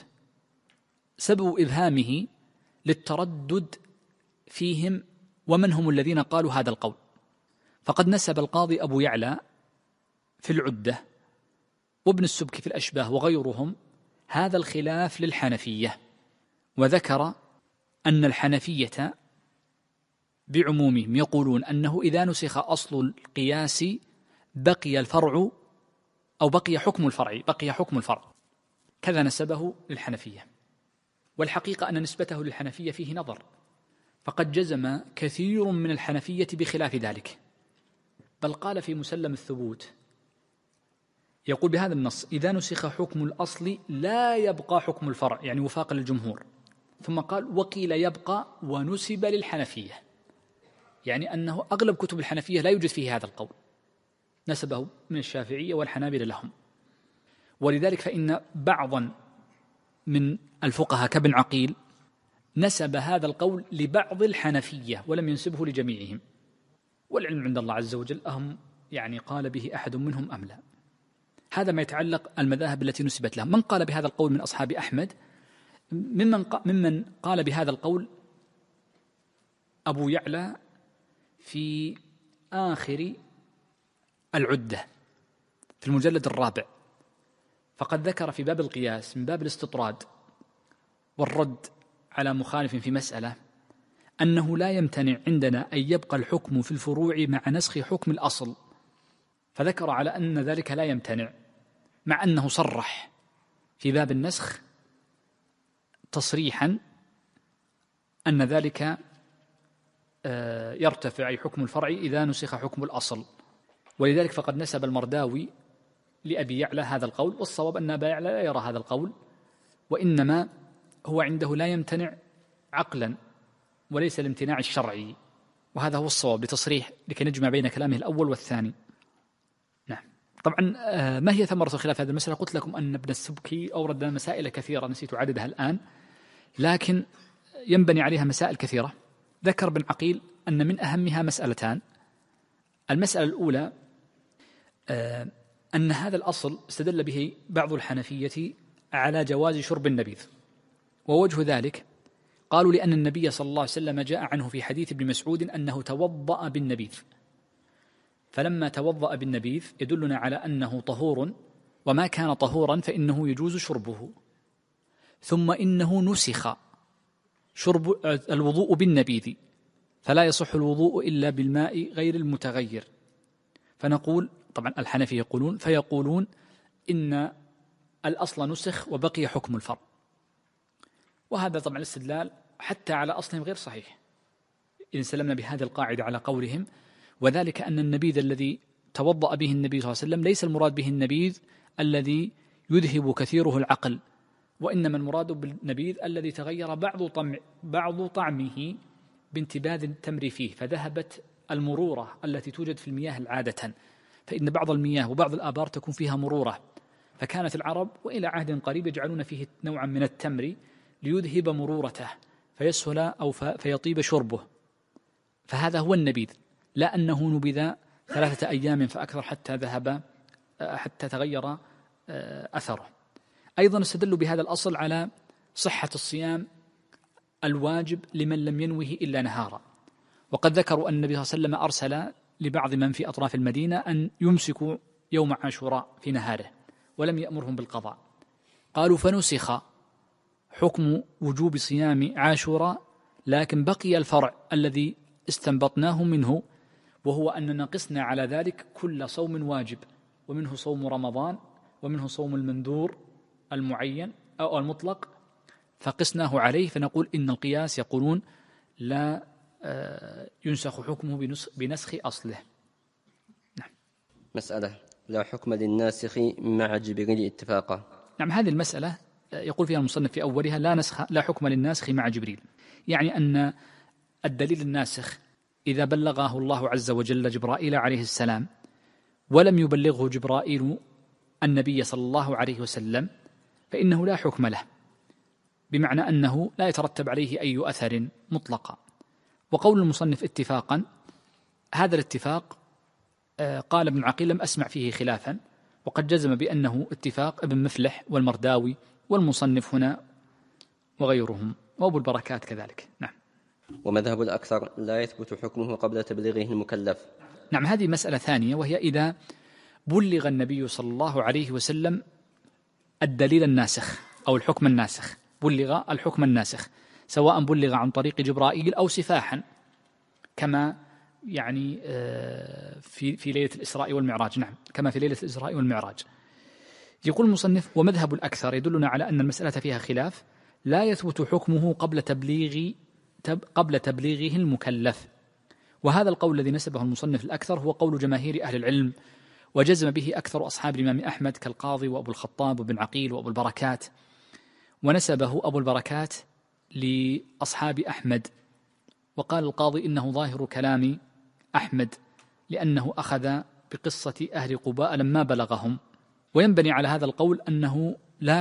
B: سبب إبهامه للتردد فيهم، ومن هم الذين قالوا هذا القول. فقد نسب القاضي أبو يعلى في العدة وابن السبكي في الأشباه وغيرهم هذا الخلاف للحنفية، وذكر أن الحنفية بعمومهم يقولون أنه إذا نسخ أصل القياس بقي الفرع أو بقي حكم الفرع، كذا نسبه للحنفية. والحقيقة أن نسبته للحنفية فيه نظر، فقد جزم كثير من الحنفية بخلاف ذلك، بل قال في مسلم الثبوت يقول بهذا النص: إذا نسخ حكم الأصل لا يبقى حكم الفرع، يعني وفاق للجمهور. ثم قال: وقيل يبقى ونسب للحنفية، يعني أنه أغلب كتب الحنفية لا يوجد فيه هذا القول، نسبه من الشافعية والحنابلة لهم. ولذلك فإن بعضا من الفقهاء كابن عقيل نسب هذا القول لبعض الحنفية ولم ينسبه لجميعهم، والعلم عند الله عز وجل أهم يعني قال به أحد منهم أم لا. هذا ما يتعلق المذاهب التي نسبت لهم. من قال بهذا القول من أصحاب أحمد؟ ممن قال بهذا القول أبو يعلى في آخر العدة في المجلد الرابع، فقد ذكر في باب القياس من باب الاستطراد والرد على مخالف في مسألة أنه لا يمتنع عندنا أن يبقى الحكم في الفروع مع نسخ حكم الأصل، فذكر على أن ذلك لا يمتنع، مع أنه صرح في باب النسخ تصريحا أن ذلك يرتفع أي حكم الفرع إذا نسخ حكم الأصل. ولذلك فقد نسب المرداوي لأبي يعلى هذا القول، والصواب أن أبا يعلى لا يرى هذا القول، وإنما هو عنده لا يمتنع عقلا وليس الامتناع الشرعي، وهذا هو الصواب لتصريح لكي نجمع بين كلامه الأول والثاني. نعم. طبعا ما هي ثمرة الخلاف هذه المسألة؟ قلت لكم أن ابن السبكي أورد مسائل كثيرة نسيت عددها الآن، لكن ينبني عليها مسائل كثيرة. ذكر ابن عقيل أن من أهمها مسألتان. المسألة الأولى أن هذا الأصل استدل به بعض الحنفية على جواز شرب النبيذ، ووجه ذلك قالوا لأن النبي صلى الله عليه وسلم جاء عنه في حديث ابن مسعود أنه توضأ بالنبيذ، فلما توضأ بالنبيذ يدلنا على أنه طهور، وما كان طهورا فإنه يجوز شربه. ثم إنه نسخ شرب الوضوء بالنبيذ، فلا يصح الوضوء إلا بالماء غير المتغير. فنقول طبعا الحنفية فيقولون إن الأصل نسخ وبقي حكم الفرع، وهذا طبعا الاستدلال حتى على أصلهم غير صحيح إن سلمنا بهذه القاعدة على قولهم، وذلك أن النبيذ الذي توضأ به النبي صلى الله عليه وسلم ليس المراد به النبيذ الذي يذهب كثيره العقل، وإنما المراد بالنبيذ الذي تغير بعض طعمه بانتباذ التمر فيه، فذهبت المرورة التي توجد في المياه عادة، فإن بعض المياه وبعض الآبار تكون فيها مرورة، فكانت العرب وإلى عهد قريب يجعلون فيه نوعا من التمر ليذهب مرورته فيسهل أو فيطيب شربه، فهذا هو النبيذ، لا أنه نبذ 3 أيام فأكثر حتى تغير أثره. أيضا استدلوا بهذا الأصل على صحة الصيام الواجب لمن لم ينوه إلا نهارا، وقد ذكروا أن النبي صلى الله عليه وسلم أرسل لبعض من في أطراف المدينة أن يمسكوا يوم عاشوراء في نهاره ولم يأمرهم بالقضاء. قالوا فنسخ حكم وجوب صيام عاشوراء، لكن بقي الفرع الذي استنبطناه منه وهو أننا قسنا على ذلك كل صوم واجب، ومنه صوم رمضان، ومنه صوم المنذور المعين أو المطلق، فقسناه عليه، فنقول إن القياس يقولون لا ينسخ حكمه بنسخ أصله. نعم.
A: مسألة: لا حكم للناسخ مع جبريل اتفاقا.
B: نعم، هذه المسألة يقول فيها المصنف في أولها لا حكم للناسخ مع جبريل، يعني أن الدليل الناسخ إذا بلغه الله عز وجل جبرائيل عليه السلام ولم يبلغه جبرائيل النبي صلى الله عليه وسلم فإنه لا حكم له، بمعنى أنه لا يترتب عليه أي أثر مطلقا. وقول المصنف اتفاقا، هذا الاتفاق قال ابن عقيل لم أسمع فيه خلافا، وقد جزم بأنه اتفاق ابن مفلح والمرداوي والمصنف هنا وغيرهم، وأبو البركات كذلك. نعم.
A: ومذهب الأكثر لا يثبت حكمه قبل تبليغه المكلف.
B: نعم، هذه مسألة ثانية، وهي إذا بلغ النبي صلى الله عليه وسلم الدليل الناسخ أو الحكم الناسخ، بلغ الحكم الناسخ سواء بلغ عن طريق جبرائيل أو سفاحا، كما يعني في ليلة الإسراء والمعراج. نعم، كما في ليلة الإسراء والمعراج. يقول المصنف: ومذهب الأكثر يدلنا على أن المسألة فيها خلاف، لا يثبت حكمه قبل تبليغه المكلف. وهذا القول الذي نسبه المصنف الأكثر هو قول جماهير أهل العلم، وجزم به أكثر أصحاب الإمام أحمد كالقاضي وأبو الخطاب وابن عقيل وأبو البركات، ونسبه أبو البركات لأصحاب أحمد. وقال القاضي إنه ظاهر كلام أحمد، لأنه أخذ بقصة أهل قباء لما بلغهم. وينبني على هذا القول أنه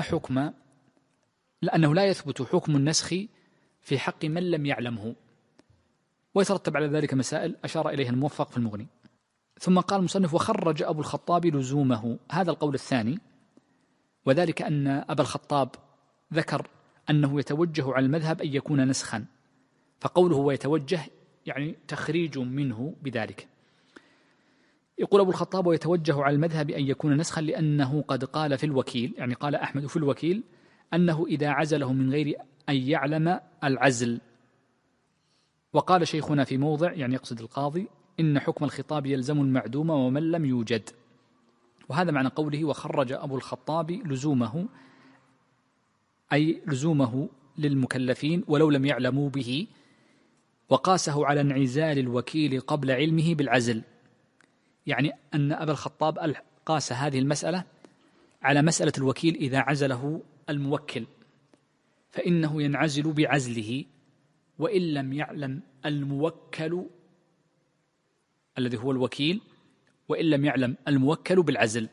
B: لا يثبت حكم النسخ في حق من لم يعلمه، ويترتب على ذلك مسائل أشار إليها الموفق في المغني. ثم قال المصنف: وخرج أبو الخطاب لزومه. هذا القول الثاني، وذلك أن أبا الخطاب ذكر أنه يتوجه على المذهب أن يكون نسخا، فقوله ويتوجه يعني تخريج منه بذلك. يقول أبو الخطاب: ويتوجه على المذهب أن يكون نسخا لأنه قد قال في الوكيل، يعني قال أحمد في الوكيل، أنه إذا عزله من غير أن يعلم العزل. وقال شيخنا في موضع، يعني يقصد القاضي، إن حكم الخطاب يلزم المعدوم ومن لم يوجد. وهذا معنى قوله وخرج أبو الخطاب لزومه، أي لزومه للمكلفين ولو لم يعلموا به، وقاسه على انعزال الوكيل قبل علمه بالعزل. يعني أن أبا الخطاب قاس هذه المسألة على مسألة الوكيل إذا عزله الموكل فإنه ينعزل بعزله، وإن لم يعلم الموكل الذي هو الوكيل، وإن لم يعلم الموكل بالعزل،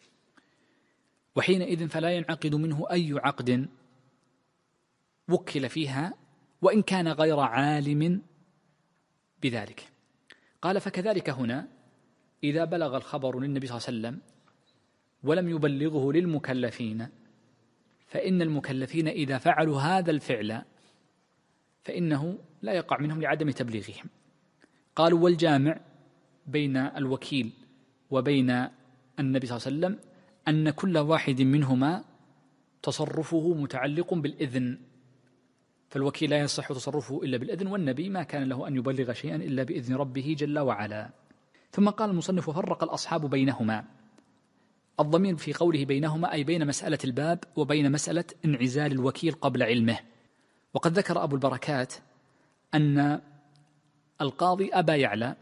B: وحينئذ فلا ينعقد منه أي عقد وكل فيها وإن كان غير عالم بذلك. قال: فكذلك هنا إذا بلغ الخبر للنبي صلى الله عليه وسلم ولم يبلغه للمكلفين، فإن المكلفين إذا فعلوا هذا الفعل فإنه لا يقع منهم لعدم تبليغهم. قالوا: والجامع بين الوكيل وبين النبي صلى الله عليه وسلم أن كل واحد منهما تصرفه متعلق بالإذن، فالوكيل لا يصح تصرفه إلا بالإذن، والنبي ما كان له أن يبلغ شيئا إلا بإذن ربه جل وعلا. ثم قال المصنف: وفرق الأصحاب بينهما. الضمير في قوله بينهما أي بين مسألة الباب وبين مسألة انعزال الوكيل قبل علمه. وقد ذكر أبو البركات أن القاضي أبا يعلى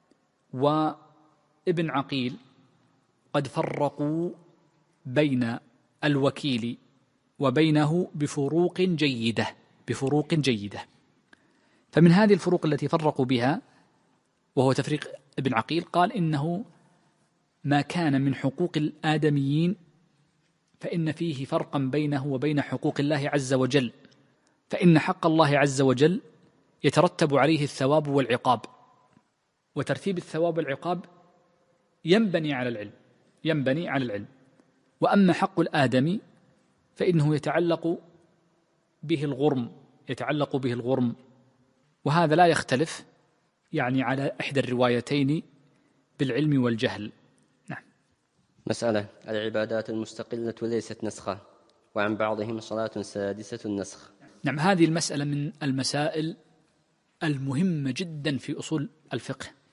B: وابن عقيل قد فرقوا بين الوكيل وبينه بفروق جيدة. فمن هذه الفروق التي فرقوا بها، وهو تفريق ابن عقيل، قال إنه ما كان من حقوق الآدميين فإن فيه فرقا بينه وبين حقوق الله عز وجل، فإن حق الله عز وجل يترتب عليه الثواب والعقاب، وترتيب الثواب والعقاب ينبني على العلم. وأما حق الآدمي فإنه يتعلق به الغرم، وهذا لا يختلف يعني على إحدى الروايتين بالعلم والجهل. نعم.
A: مسألة: العبادات المستقلة ليست نسخة، وعن بعضهم صلاة سادسة النسخ.
B: نعم، هذه المسألة من المسائل المهمة جدا في أصول الفقه،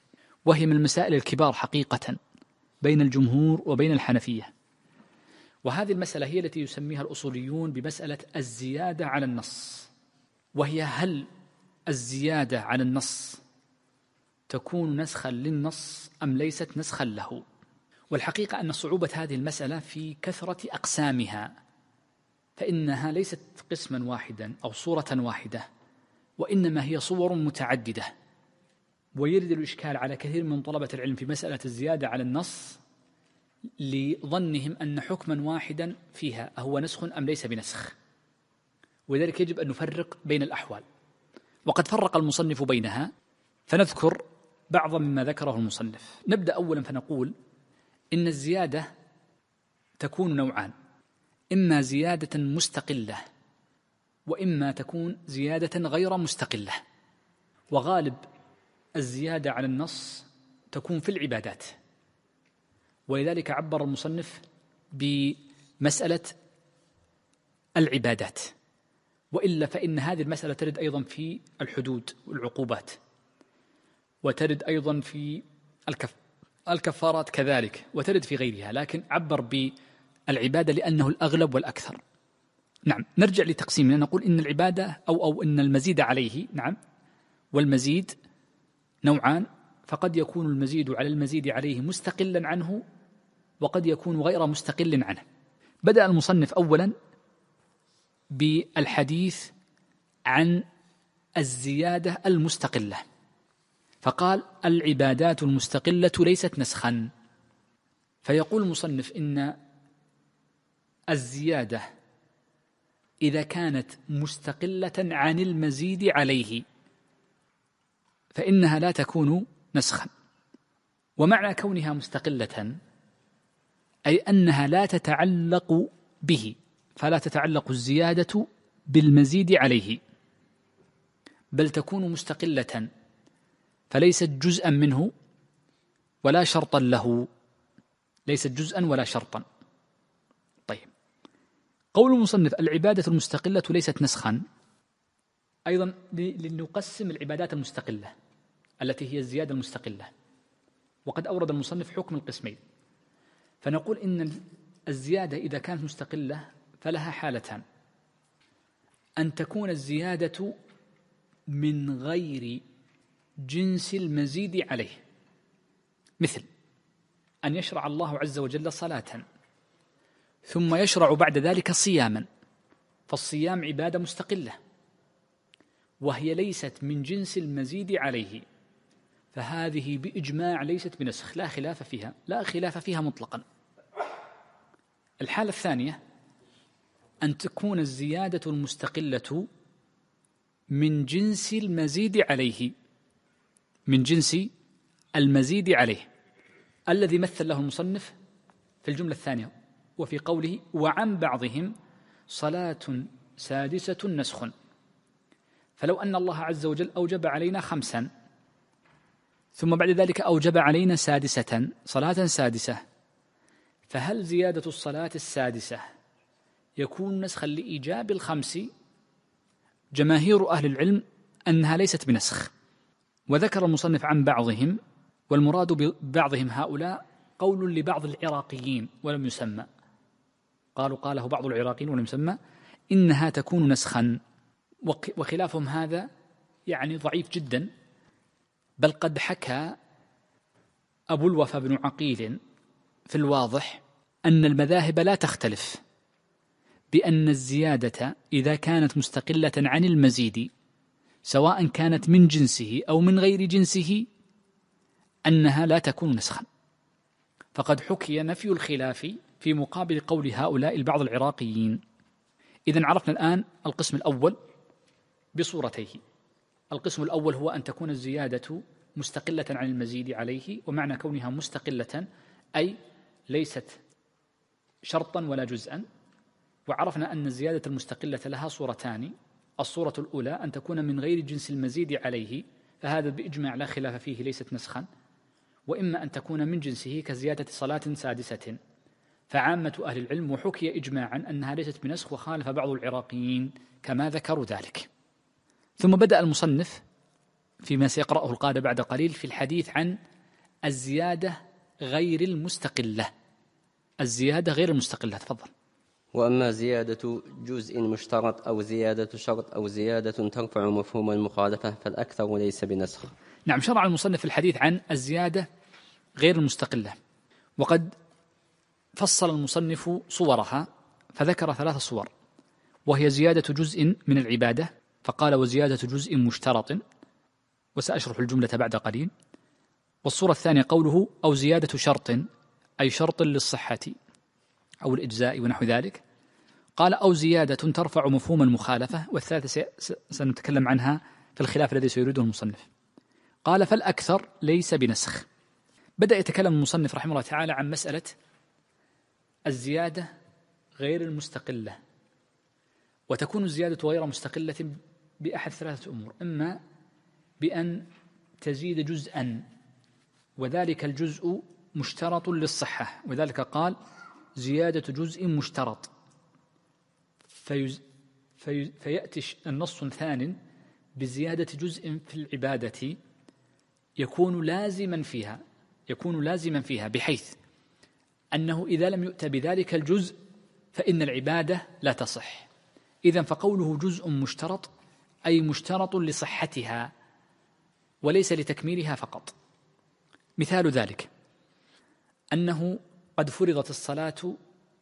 B: وهي من المسائل الكبار حقيقة بين الجمهور وبين الحنفية. وهذه المسألة هي التي يسميها الأصوليون بمسألة الزيادة على النص، وهي هل الزيادة على النص تكون نسخا للنص أم ليست نسخا له؟ والحقيقة أن صعوبة هذه المسألة في كثرة أقسامها، فإنها ليست قسما واحدا أو صورة واحدة، وإنما هي صور متعددة. ويرد الإشكال على كثير من طلبة العلم في مسألة الزيادة على النص لظنهم أن حكما واحدا فيها هو نسخ أم ليس بنسخ، ولذلك يجب أن نفرق بين الأحوال. وقد فرق المصنف بينها، فنذكر بعض مما ذكره المصنف. نبدأ أولا فنقول إن الزيادة تكون نوعان: إما زيادة مستقلة وإما تكون زيادة غير مستقلة. وغالب الزيادة على النص تكون في العبادات، ولذلك عبر المصنف بمسألة العبادات، وإلا فإن هذه المسألة ترد أيضا في الحدود والعقوبات، وترد أيضا في الكفارات كذلك، وترد في غيرها، لكن عبر بالعبادة لأنه الأغلب والأكثر. نعم، نرجع لتقسيمنا، نقول إن العبادة أو إن المزيد عليه، نعم، والمزيد نوعان، فقد يكون المزيد على المزيد عليه مستقلا عنه، وقد يكون غير مستقل عنه. بدأ المصنف أولا بالحديث عن الزيادة المستقلة، فقال: العبادات المستقلة ليست نسخا. فيقول المصنف إن الزيادة إذا كانت مستقلة عن المزيد عليه فإنها لا تكون نسخا. ومعنى كونها مستقلة أي أنها لا تتعلق به، فلا تتعلق الزيادة بالمزيد عليه، بل تكون مستقلة، فليست جزءا منه ولا شرطا له، ليست جزءا ولا شرطا. طيب، قول المصنف العبادة المستقلة ليست نسخا، أيضا لنقسم العبادات المستقلة التي هي الزيادة المستقلة، وقد أورد المصنف حكم القسمين. فنقول إن الزيادة إذا كانت مستقلة فلها حالتان: أن تكون الزيادة من غير جنس المزيد عليه، مثل أن يشرع الله عز وجل صلاة ثم يشرع بعد ذلك صياما، فالصيام عبادة مستقلة وهي ليست من جنس المزيد عليه، فهذه بإجماع ليست بنسخ، لا خلاف فيها مطلقا. الحالة الثانية أن تكون الزيادة المستقلة من جنس المزيد عليه، من جنس المزيد عليه الذي مثل له المصنف في الجملة الثانية، وفي قوله: وعن بعضهم صلاة سادسة نسخ. فلو أن الله عز وجل أوجب علينا 5 ثم بعد ذلك أوجب علينا سادسة، صلاة سادسة، فهل زيادة الصلاة السادسة يكون نسخا لإيجاب 5؟ جماهير أهل العلم أنها ليست بنسخ. وذكر المصنف عن بعضهم، والمراد ببعضهم هؤلاء قول لبعض العراقيين ولم يسمى، قاله بعض العراقيين ولم يسمى، إنها تكون نسخا. وخلافهم هذا يعني ضعيف جدا، بل قد حكى أبو الوفا بن عقيل في الواضح أن المذاهب لا تختلف بأن الزيادة إذا كانت مستقلة عن المزيد سواء كانت من جنسه أو من غير جنسه أنها لا تكون نسخا. فقد حكي نفي الخلاف في مقابل قول هؤلاء البعض العراقيين. إذن عرفنا الآن القسم الأول بصورتيه. القسم الأول هو أن تكون الزيادة مستقلة عن المزيد عليه، ومعنى كونها مستقلة أي ليست شرطا ولا جزءا. وعرفنا أن الزيادة المستقلة لها صورتان: الصورة الأولى أن تكون من غير جنس المزيد عليه، فهذا بإجماع لا خلاف فيه ليست نسخا، وإما أن تكون من جنسه كزيادة صلاة سادسة، فعامة أهل العلم وحكي إجماعا أنها ليست بنسخ، وخالف بعض العراقيين كما ذكروا ذلك. ثم بدأ المصنف فيما سيقرأه القادة بعد قليل في الحديث عن الزيادة غير المستقلة. الزيادة غير المستقلة. تفضل.
A: وأما زيادة جزء مشترط أو زيادة شرط أو زيادة ترفع مفهوم المخالفة فالأكثر ليس بنسخ.
B: نعم، شرع المصنف الحديث عن الزيادة غير المستقلة، وقد فصل المصنف صورها فذكر 3 صور، وهي زيادة جزء من العبادة فقال وزيادة جزء مشترط، وسأشرح الجملة بعد قليل. والصورة الثانية قوله أو زيادة شرط، أي شرط للصحة أو الإجزاء ونحو ذلك، قال أو زيادة ترفع مفهوم المخالفة، والثالثة سنتكلم عنها في الخلاف الذي سيريده المصنف. قال فالأكثر ليس بنسخ. بدأ يتكلم المصنف رحمه الله تعالى عن مسألة الزيادة غير المستقلة، وتكون الزيادة غير مستقلة بأحد 3 أمور: إما بأن تزيد جزءا وذلك الجزء مشترط للصحة، وذلك قال زيادة جزء مشترط، فيأتي النص ثان بزيادة جزء في العبادة يكون لازما فيها بحيث أنه إذا لم يؤت بذلك الجزء فإن العبادة لا تصح. إذن فقوله جزء مشترط أي مشترط لصحتها وليس لتكميلها فقط. مثال ذلك أنه قد فرضت الصلاة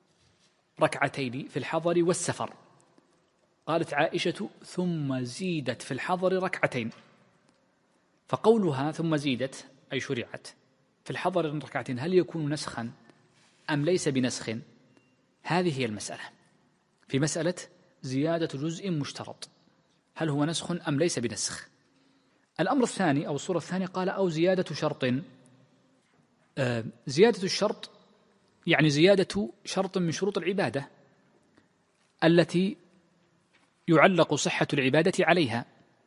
B: 2 في الحضر والسفر، قالت عائشة ثم زيدت في الحضر 2، فقولها ثم زيدت أي شرعت في الحضر 2 هل يكون نسخا أم ليس بنسخ؟ هذه هي المسألة في مسألة زيادة جزء مشترط، هل هو نسخ أم ليس بنسخ؟ الأمر الثاني أو الصورة الثانية قال أو زيادة شرط. زيادة الشرط يعني زيادة شرط من شروط العبادة التي يعلق صحة العبادة عليها،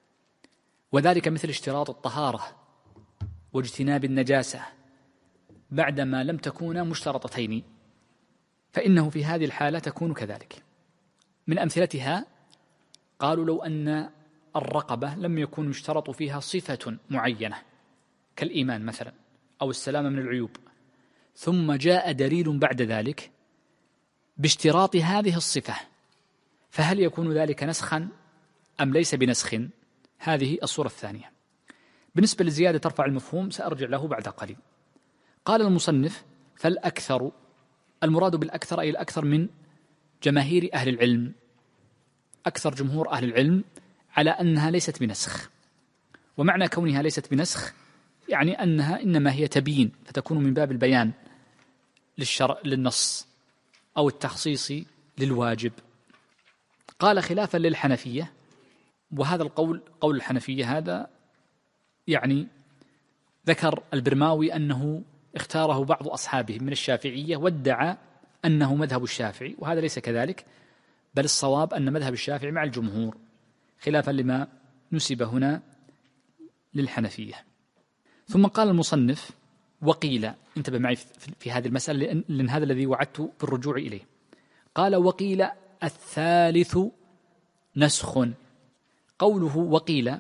B: وذلك مثل اشتراط الطهارة واجتناب النجاسة بعدما لم تكونا مشترطتين، فإنه في هذه الحالة تكون كذلك. من أمثلتها قالوا لو أن الرقبة لم يكن يشترط فيها صفة معينة كالإيمان مثلا أو السلامة من العيوب، ثم جاء دليل بعد ذلك باشتراط هذه الصفة، فهل يكون ذلك نسخا أم ليس بنسخ؟ هذه الصورة الثانية. بالنسبة للزيادة ترفع المفهوم سأرجع له بعد قليل. قال المصنف فالأكثر، المراد بالأكثر أي الأكثر من جماهير أهل العلم، أكثر جمهور أهل العلم على أنها ليست بنسخ. ومعنى كونها ليست بنسخ يعني أنها إنما هي تبيين، فتكون من باب البيان للشرع للنص أو التخصيص للواجب. قال خلافا للحنفية، وهذا القول قول الحنفية هذا يعني ذكر البرماوي أنه اختاره بعض أصحابه من الشافعية وادعى أنه مذهب الشافعي، وهذا ليس كذلك، بل الصواب أن مذهب الشافعي مع الجمهور خلافا لما نسب هنا للحنفية. ثم قال المصنف وقيل، انتبه معي في هذه المسألة لأن هذا الذي وعدت بالرجوع إليه. قال وقيل الثالث نسخ. قوله وقيل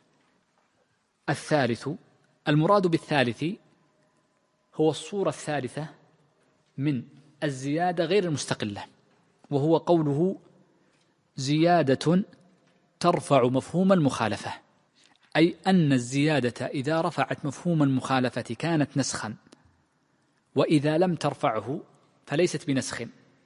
B: الثالث، المراد بالثالث هو الصورة الثالثة من الزيادة غير المستقلة، وهو قوله زيادة ترفع مفهوم المخالفة، أي أن الزيادة إذا رفعت مفهوم المخالفة كانت نسخا، وإذا لم ترفعه فليست بنسخ.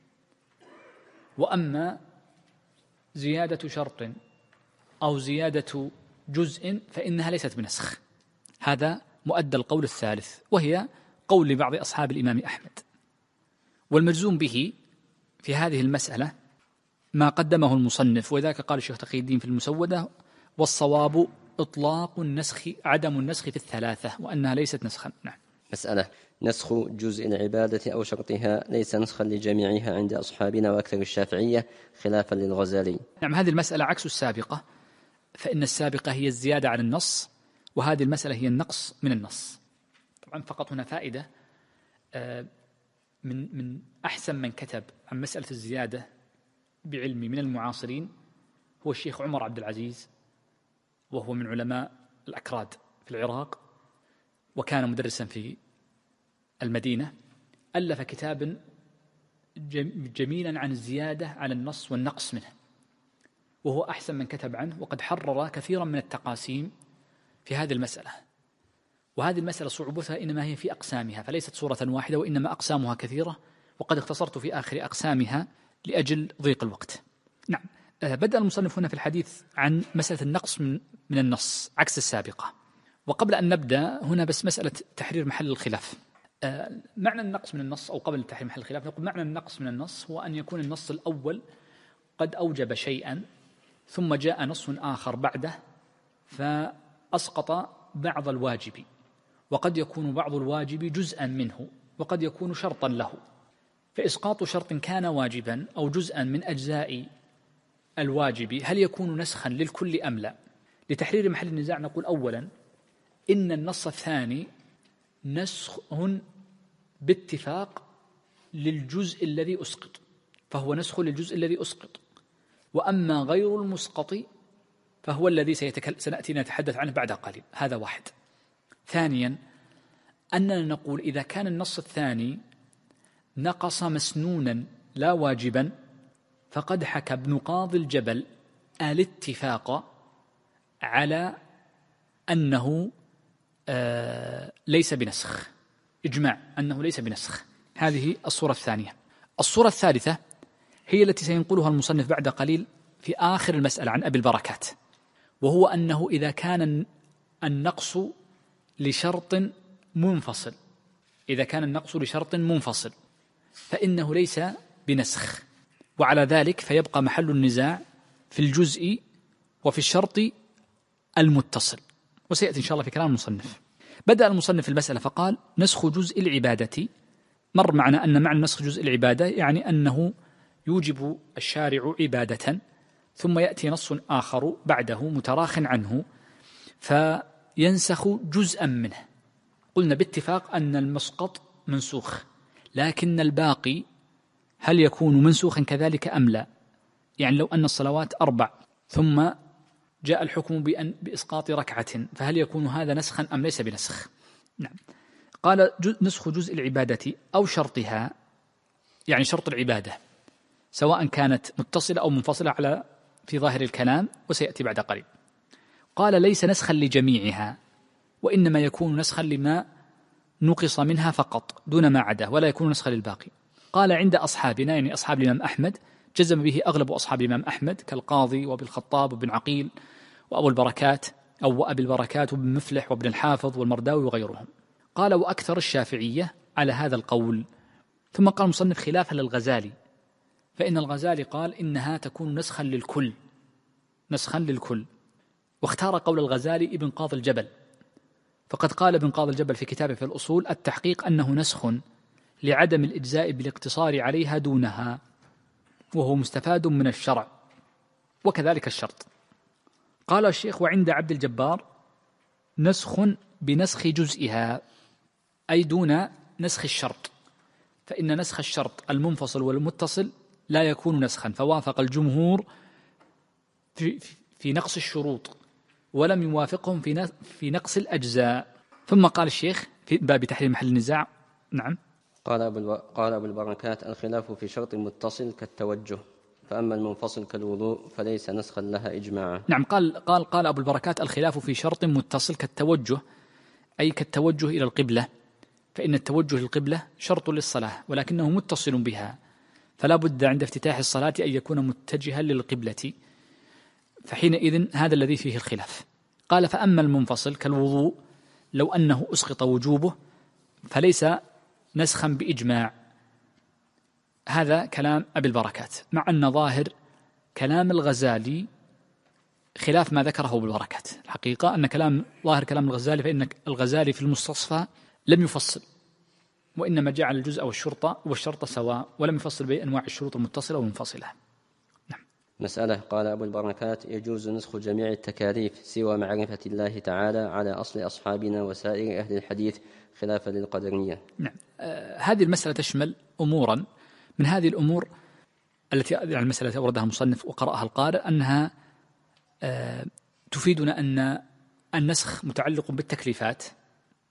B: وأما زيادة شرط أو زيادة جزء فإنها ليست بنسخ. هذا مؤدى القول الثالث، وهي قول لبعض أصحاب الإمام أحمد. والمجزوم به في هذه المسألة ما قدمه المصنف، وذاك قال الشيخ تقي الدين في المسودة والصواب إطلاق النسخ عدم النسخ في الثلاثة، وأنها ليست نسخا. نعم.
A: مسألة نسخ جزء العبادة أو شرطها ليس نسخا لجميعها عند أصحابنا وأكثر الشافعية خلافا للغزالي.
B: نعم، هذه المسألة عكس السابقة، فإن السابقة هي الزيادة على النص، وهذه المسألة هي النقص من النص. طبعا فقط هنا فائدة، من أحسن من كتب عن مسألة الزيادة بعلمي من المعاصرين هو الشيخ عمر عبد العزيز، وهو من علماء الأكراد في العراق، وكان مدرسا في المدينة، ألف كتابا جميلا عن الزيادة على النص والنقص منه، وهو أحسن من كتب عنه، وقد حرر كثيرا من التقاسيم في هذه المسألة. وهذه المسألة صعوبتها إنما هي في أقسامها، فليست صورة واحدة وإنما أقسامها كثيرة، وقد اختصرت في آخر أقسامها لأجل ضيق الوقت. نعم. بدأ المصنف هنا في الحديث عن مسألة النقص من النص عكس السابقة. وقبل أن نبدأ هنا بس مسألة تحرير محل الخلاف. معنى النقص من النص، أو قبل تحرير محل الخلاف نقول معنى النقص من النص هو أن يكون النص الأول قد أوجب شيئا ثم جاء نص آخر بعده فأسقط بعض الواجب، وقد يكون بعض الواجب جزءا منه، وقد يكون شرطا له. فإسقاط شرط كان واجبا أو جزءا من أجزاء الواجب هل يكون نسخا للكل أم لا؟ لتحرير محل النزاع نقول أولا إن النص الثاني نسخ باتفاق للجزء الذي أسقط، فهو نسخ للجزء الذي أسقط. وأما غير المسقط فهو الذي سنأتي نتحدث عنه بعد قليل. هذا واحد. ثانيا أننا نقول إذا كان النص الثاني نقص مسنونا لا واجبا فقد حكى ابن قاضي الجبل الاتفاق على أنه ليس بنسخ، إجماع أنه ليس بنسخ. هذه الصورة الثانية. الصورة الثالثة هي التي سينقلها المصنف بعد قليل في آخر المسألة عن أبي البركات، وهو أنه إذا كان النقص لشرط منفصل، إذا كان النقص لشرط منفصل فإنه ليس بنسخ، وعلى ذلك فيبقى محل النزاع في الجزء وفي الشرط المتصل، وسيأتي إن شاء الله في كلام المصنف. بدأ المصنف المسألة فقال نسخ جزء العبادة. مر معنا أن معنى نسخ جزء العبادة يعني أنه يوجب الشارع عبادة ثم يأتي نص آخر بعده متراخ عنه فينسخ جزءا منه. قلنا باتفاق أن المسقط منسوخ، لكن الباقي هل يكون منسوخا كذلك أم لا؟ يعني لو أن الصلوات 4 ثم جاء الحكم بإسقاط ركعة فهل يكون هذا نسخا أم ليس بنسخ؟ نعم. قال نسخ جزء العبادة أو شرطها، يعني شرط العبادة سواء كانت متصلة أو منفصلة على في ظاهر الكلام، وسيأتي بعد قليل. قال ليس نسخا لجميعها، وإنما يكون نسخا لما نقص منها فقط دون ما عداه، ولا يكون نسخا للباقي. قال عند أصحابنا، يعني أصحاب الإمام أحمد، جزم به أغلب أصحاب الإمام أحمد كالقاضي وابن الخطاب وابن عقيل وأبو البركات أو أبي البركات وابن مفلح وابن الحافظ والمرداوي وغيرهم. قال وأكثر الشافعية على هذا القول. ثم قال المصنف خلافا للغزالي، فإن الغزالي قال إنها تكون نسخا للكل، نسخا للكل. واختار قول الغزالي ابن قاضي الجبل، فقد قال ابن قاضي الجبل في كتابه في الأصول التحقيق أنه نسخ لعدم الإجزاء بالاقتصار عليها دونها، وهو مستفاد من الشرع، وكذلك الشرط. قال الشيخ وعند عبد الجبار نسخ بنسخ جزئها، أي دون نسخ الشرط، فإن نسخ الشرط المنفصل والمتصل لا يكون نسخا، فوافق الجمهور في نقص الشروط ولم يوافقهم في نقص الأجزاء. ثم قال الشيخ في باب تحرير محل النزاع. نعم.
A: قال أبو البركات الخلاف في شرط متصل كالتوجه، فأما المنفصل كالوضوء فليس نسخا لها إجماعا.
B: نعم. قال أبو البركات الخلاف في شرط متصل كالتوجه، أي كالتوجه إلى القبلة، فإن التوجه للقبلة شرط للصلاة ولكنه متصل بها، فلا بد عند افتتاح الصلاة أن يكون متجها للقبلة، فحينئذ هذا الذي فيه الخلاف. قال فأما المنفصل كالوضوء لو أنه أسقط وجوبه فليس نسخا بإجماع. هذا كلام أبي البركات، مع أن ظاهر كلام الغزالي خلاف ما ذكره أبو البركات. الحقيقة أن ظاهر كلام الغزالي، فإن الغزالي في المستصفى لم يفصل، وإنما جعل الجزء والشرط سواء، ولم يفصل بين أنواع الشروط المتصلة والمنفصلة. نعم.
A: مسألة. قال أبو البركات يجوز نسخ جميع التكاليف سوى معرفة الله تعالى على أصل أصحابنا وسائر أهل الحديث خلافا للقدرية.
B: نعم. هذه المسألة تشمل أمورا. من هذه الأمور التي يعني المسألة أوردها المصنف وقرأها القارئ أنها تفيدنا أن النسخ متعلق بالتكليفات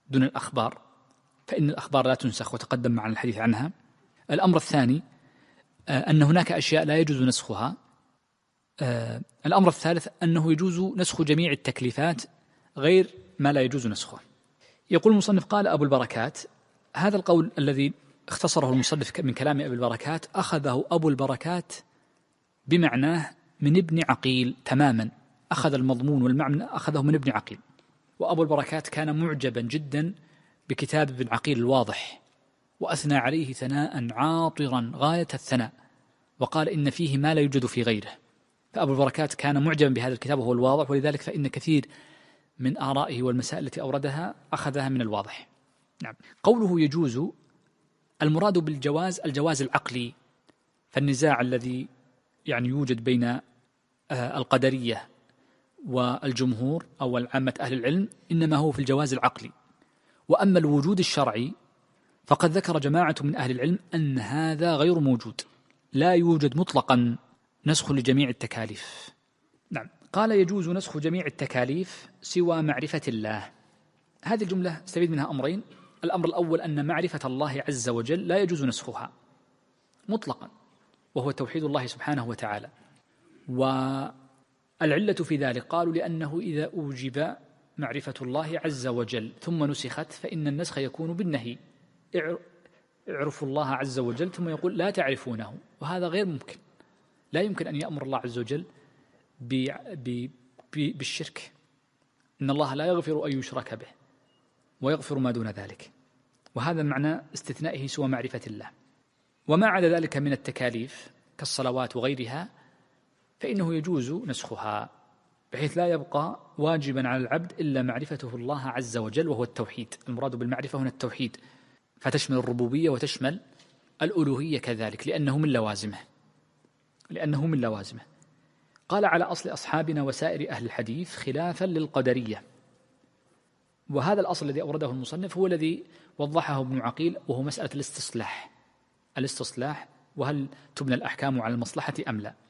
B: دون الأخبار فإن الأخبار لا تنسخ وتقدم معنا الحديث عنها. الأمر الثاني أن هناك أشياء لا يجوز نسخها. الأمر الثالث أنه يجوز نسخ جميع التكليفات غير ما لا يجوز نسخه. يقول المصنف قال أبو البركات، هذا القول الذي اختصره المصنف من كلام أبي البركات أخذه أبو البركات بمعناه من ابن عقيل تماما، أخذ المضمون والمعنى أخذه من ابن عقيل. وأبو البركات كان معجبا جدا بكتاب ابن عقيل الواضح، وأثنى عليه ثناء عاطرا غاية الثناء، وقال إن فيه ما لا يوجد في غيره. فأبو البركات كان معجبا بهذا الكتاب وهو الواضح، ولذلك فإن كثير من آرائه والمسائل التي أوردها أخذها من الواضح. نعم. قوله يجوز، المراد بالجواز الجواز العقلي، فالنزاع الذي يعني يوجد بين القدرية والجمهور أو العامة أهل العلم إنما هو في الجواز العقلي. وأما الوجود الشرعي فقد ذكر جماعة من أهل العلم أن هذا غير موجود، لا يوجد مطلقا نسخ لجميع التكاليف. نعم. قال يجوز نسخ جميع التكاليف سوى معرفة الله. هذه الجملة استفيد منها أمرين. الأمر الأول أن معرفة الله عز وجل لا يجوز نسخها مطلقا، وهو توحيد الله سبحانه وتعالى. والعلة في ذلك قالوا لأنه إذا أوجب معرفة الله عز وجل ثم نسخت فإن النسخ يكون بالنهي، اعرفوا الله عز وجل، ثم يقول لا تعرفونه، وهذا غير ممكن. لا يمكن أن يأمر الله عز وجل بالشرك، إن الله لا يغفر أن يشرك به ويغفر ما دون ذلك، وهذا معنى استثنائه سوى معرفة الله. وما عدا ذلك من التكاليف كالصلوات وغيرها فإنه يجوز نسخها، بحيث لا يبقى واجبا على العبد إلا معرفته الله عز وجل، وهو التوحيد. المراد بالمعرفة هنا التوحيد، فتشمل الربوبية وتشمل الألوهية كذلك، لأنه من لوازمه. قال على أصل أصحابنا وسائر أهل الحديث خلافا للقدرية. وهذا الأصل الذي أورده المصنف هو الذي وضحه ابن عقيل، وهو مسألة الاستصلاح وهل تبنى الأحكام على المصلحة أم لا.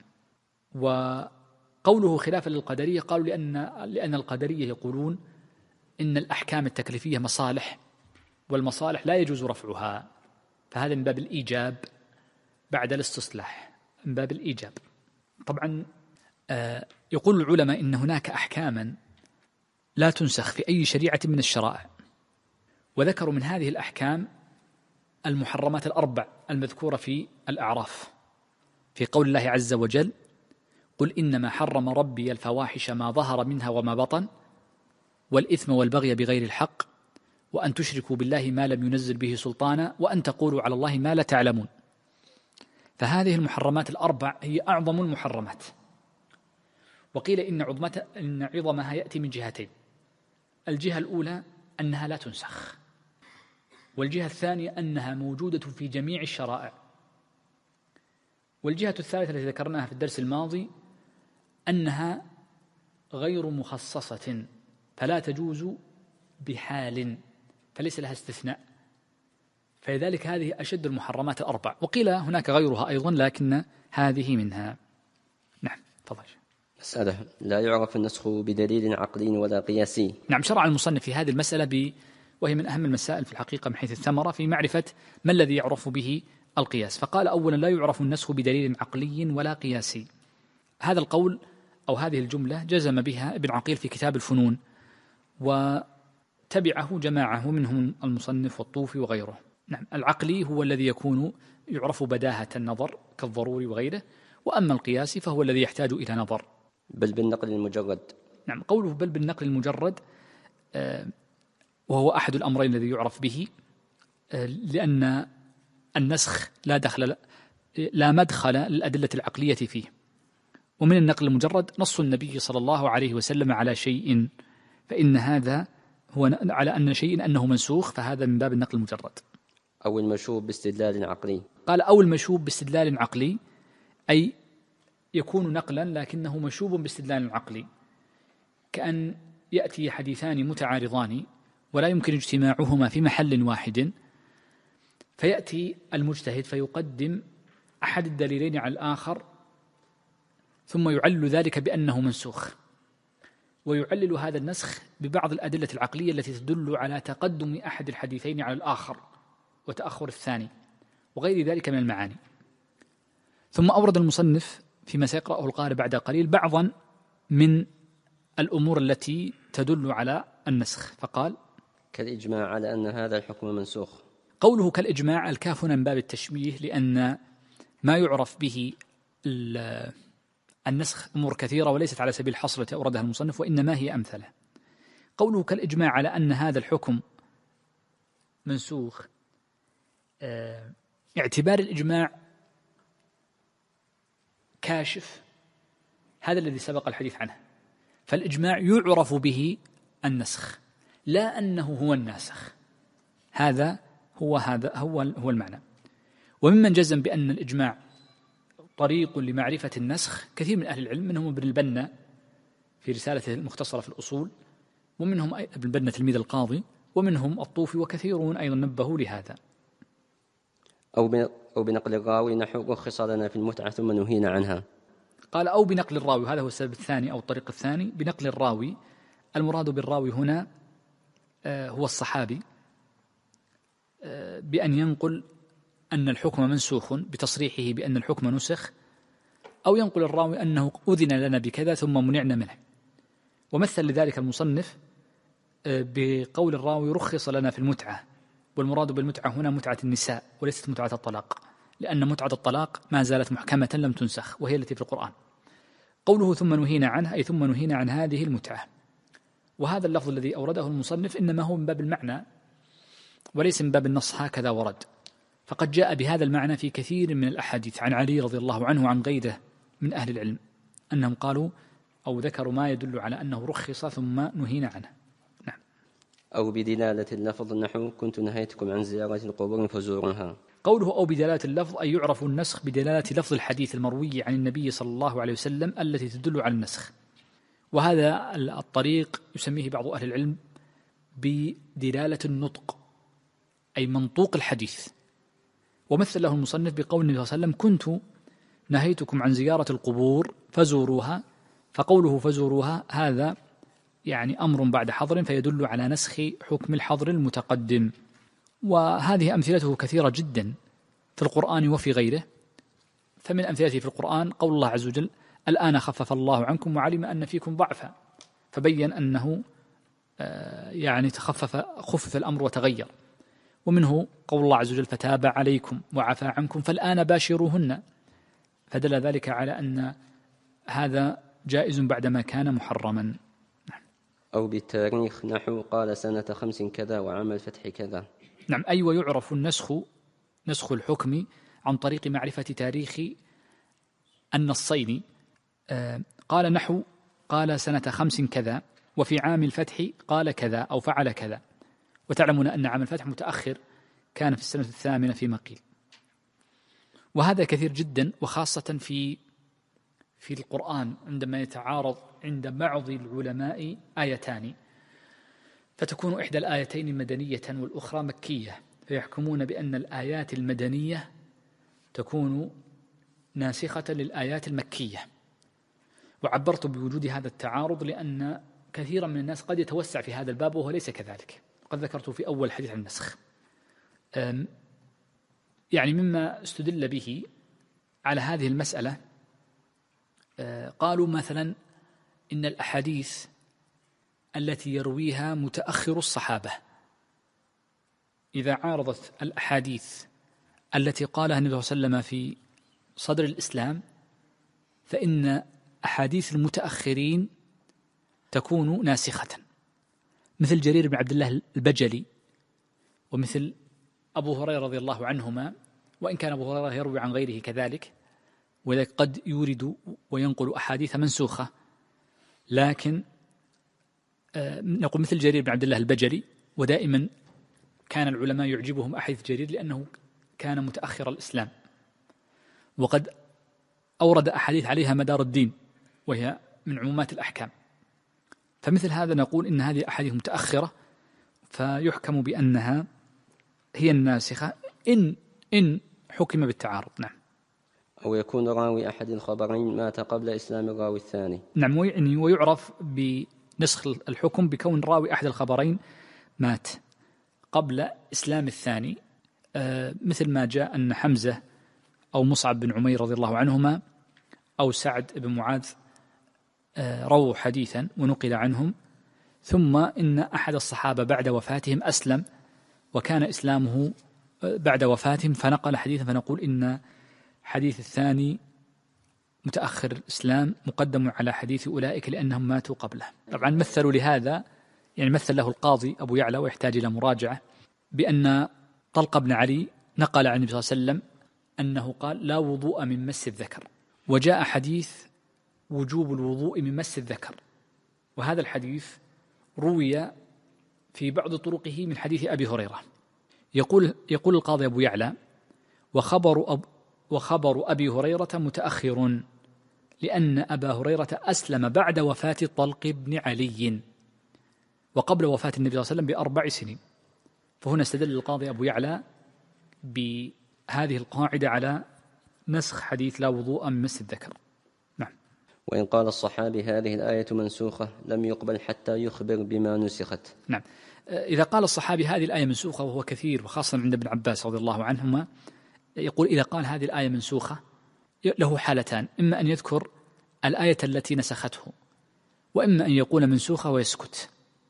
B: وقوله خلافا للقدرية قالوا لأن القدرية يقولون إن الأحكام التكليفية مصالح، والمصالح لا يجوز رفعها، فهذا من باب الإيجاب بعد الاستصلاح، من باب الإيجاب. طبعا يقول العلماء إن هناك أحكاما لا تنسخ في أي شريعة من الشرائع، وذكروا من هذه الأحكام المحرمات الأربع المذكورة في الأعراف، في قول الله عز وجل قل إنما حرم ربي الفواحش ما ظهر منها وما بطن والإثم والبغي بغير الحق وأن تشركوا بالله ما لم ينزل به سلطانا وأن تقولوا على الله ما لا تعلمون. فهذه المحرمات الأربع هي أعظم المحرمات، وقيل إن عظمها يأتي من جهتين. الجهة الأولى أنها لا تنسخ، والجهة الثانية أنها موجودة في جميع الشرائع، والجهة الثالثة التي ذكرناها في الدرس الماضي أنها غير مخصصة فلا تجوز بحال، فليس لها استثناء، فلذلك هذه أشد المحرمات الأربع. وقيل هناك غيرها أيضا لكن هذه منها. نعم تفضل.
A: مسألة لا يعرف النسخ بدليل عقلي ولا قياسي.
B: نعم، شرع المصنف في هذه المسألة وهي من أهم المسائل في الحقيقة من حيث الثمرة في معرفة ما الذي يعرف به القياس. فقال أولا لا يعرف النسخ بدليل عقلي ولا قياسي. هذا القول أو هذه الجملة جزم بها ابن عقيل في كتاب الفنون، وتبعه جماعة ومنهم المصنف والطوفي وغيره. نعم، العقلي هو الذي يكون يعرف بداهة النظر كالضروري وغيره، وأما القياسي فهو الذي يحتاج إلى نظر.
A: بل بالنقل المجرد.
B: نعم، قوله بل بالنقل المجرد وهو أحد الأمرين الذي يعرف به، لأن النسخ لا مدخل للأدلة العقلية فيه. ومن النقل المجرد نص النبي صلى الله عليه وسلم على شيء، فإن هذا هو على أن شيء أنه منسوخ، فهذا من باب النقل المجرد.
A: أو المشوب باستدلال عقلي.
B: قال أو المشوب باستدلال عقلي، أي يكون نقلا لكنه مشوب باستدلال عقلي، كأن يأتي حديثان متعارضان ولا يمكن اجتماعهما في محل واحد، فيأتي المجتهد فيقدم أحد الدليلين على الآخر ثم يعل ذلك بأنه منسوخ، ويعلل هذا النسخ ببعض الأدلة العقلية التي تدل على تقدم أحد الحديثين على الآخر وتأخر الثاني وغير ذلك من المعاني. ثم أورد المصنف فيما سيقرأه القارئ بعد قليل بعضا من الأمور التي تدل على النسخ، فقال:
A: كالإجماع على أن هذا الحكم منسوخ.
B: قوله كالإجماع الكاف هنا من باب التشبيه، لأن ما يعرف به النسخ أمور كثيرة وليست على سبيل الحصر التي أوردها المصنف، وإنما هي أمثلة. قوله كالإجماع على أن هذا الحكم منسوخ، اعتبار الإجماع كاشف هذا الذي سبق الحديث عنه، فالإجماع يعرف به النسخ لا أنه هو الناسخ. هذا هو المعنى. وممن جزم بأن الإجماع طريق لمعرفة النسخ كثير من أهل العلم، منهم ابن البنا في رسالته المختصرة في الأصول، ومنهم ابن البنا تلميذ القاضي، ومنهم الطوفي، وكثيرون أيضا نبهوا لهذا.
A: أو بنقل الراوي نحو رخص لنا في المتعة ثم نهينا عنها.
B: قال أو بنقل الراوي، هذا هو السبب الثاني أو الطريق الثاني، بنقل الراوي. المراد بالراوي هنا هو الصحابي، بأن ينقل أن الحكم منسوخ بتصريحه بأن الحكم نسخ، أو ينقل الراوي أنه أذن لنا بكذا ثم منعنا منه. ومثل لذلك المصنف بقول الراوي رخص لنا في المتعة، والمراد بالمتعة هنا متعة النساء وليست متعة الطلاق، لأن متعة الطلاق ما زالت محكمة لم تنسخ وهي التي في القرآن. قوله ثم نهينا عنه أي ثم نهينا عن هذه المتعة. وهذا اللفظ الذي أورده المصنف إنما هو من باب المعنى وليس من باب النص هكذا ورد، فقد جاء بهذا المعنى في كثير من الأحاديث عن علي رضي الله عنه وعن غيره من أهل العلم، أنهم قالوا أو ذكروا ما يدل على أنه رخص ثم نهينا عنه. نعم.
A: أو بدلالة اللفظ نحو كنت نهيتكم عن زيارة القبور فزوروها.
B: قوله أو بدلالة اللفظ أي يعرف النسخ بدلالة لفظ الحديث المروي عن النبي صلى الله عليه وسلم التي تدل على النسخ. وهذا الطريق يسميه بعض أهل العلم بدلالة النطق، أي منطوق الحديث. ومثل له المصنف بقول النبي صلى الله عليه وسلم كنت نهيتكم عن زيارة القبور فزوروها، فقوله فزوروها هذا يعني أمر بعد حظر، فيدل على نسخ حكم الحظر المتقدم. وهذه أمثلته كثيرة جدا في القرآن وفي غيره. فمن أمثلته في القرآن قول الله عز وجل الآن خفف الله عنكم وعلم أن فيكم ضعفا، فبين أنه يعني خفف الأمر وتغير. ومنه قول الله عز وجل فتاب عليكم وعفى عنكم فالآن باشروهن، فدل ذلك على أن هذا جائز بعدما كان محرما.
A: أو بالتاريخ نحو قال سنة 5 كذا وعام الفتح كذا.
B: نعم. أي ويعرف نسخ الحكم عن طريق معرفة تاريخ النصين. قال نحو قال سنة 5 كذا، وفي عام الفتح قال كذا أو فعل كذا. وتعلمون أن عام الفتح متأخر كان في السنة 8 فيما قيل. وهذا كثير جدا، وخاصة في القرآن عندما يتعارض عند بعض العلماء آيتان، فتكون إحدى الآيتين مدنية والأخرى مكية، فيحكمون بأن الآيات المدنية تكون ناسخة للآيات المكية. وعبرت بوجود هذا التعارض لأن كثيرا من الناس قد يتوسع في هذا الباب وهو ليس كذلك. قد ذكرت في أول حديث عن النسخ يعني مما استدل به على هذه المسألة، قالوا مثلا إن الأحاديث التي يرويها متأخر الصحابة إذا عارضت الأحاديث التي قالها النبي صلى الله عليه وسلم في صدر الإسلام، فإن أحاديث المتأخرين تكون ناسخة، مثل جرير بن عبد الله البجلي، ومثل أبو هريرة رضي الله عنهما، وإن كان أبو هريرة يروي عن غيره كذلك، ولذلك قد يورد وينقل أحاديث منسوخة. لكن نقول مثل جرير بن عبد الله البجلي، ودائما كان العلماء يعجبهم أحاديث جرير لأنه كان متأخر الإسلام، وقد أورد أحاديث عليها مدار الدين وهي من عمومات الأحكام. فمثل هذا نقول إن هذه أحاديث متأخرة، فيحكم بأنها هي الناسخة إن حكم بالتعارض. نعم.
A: أو يكون راوي أحد الخبرين مات قبل إسلام الراوي الثاني.
B: نعم. ويعرف نسخ الحكم بكون راوي أحد الخبرين مات قبل إسلام الثاني، مثل ما جاء أن حمزة أو مصعب بن عمير رضي الله عنهما أو سعد بن معاذ رووا حديثا ونقل عنهم، ثم إن أحد الصحابة بعد وفاتهم أسلم وكان إسلامه بعد وفاتهم فنقل حديثا، فنقول إن حديث الثاني متأخر الإسلام مقدم على حديث أولئك لأنهم ماتوا قبله. طبعا مثلوا لهذا، يعني مثل له القاضي أبو يعلى ويحتاج إلى مراجعة، بأن طلق بن علي نقل عن النبي صلى الله عليه وسلم أنه قال لا وضوء من مس الذكر، وجاء حديث وجوب الوضوء من مس الذكر، وهذا الحديث روي في بعض طرقه من حديث أبي هريرة. يقول القاضي أبو يعلى وخبر أبي هريرة متأخر لأن أبا هريرة أسلم بعد وفاة طلق بن علي وقبل وفاة النبي صلى الله عليه وسلم ب4 سنين. فهنا استدل القاضي أبو يعلى بهذه القاعدة على نسخ حديث لا وضوء من مس الذكر. نعم.
A: وإن قال الصحابي هذه الآية منسوخة لم يقبل حتى يخبر بما نسخت.
B: نعم. إذا قال الصحابي هذه الآية منسوخة، وهو كثير وخاصة عند ابن عباس رضي الله عنهما، يقول إذا قال هذه الآية منسوخة له حالتان: إما أن يذكر الآية التي نسخته، وإما أن يقول منسوخة ويسكت.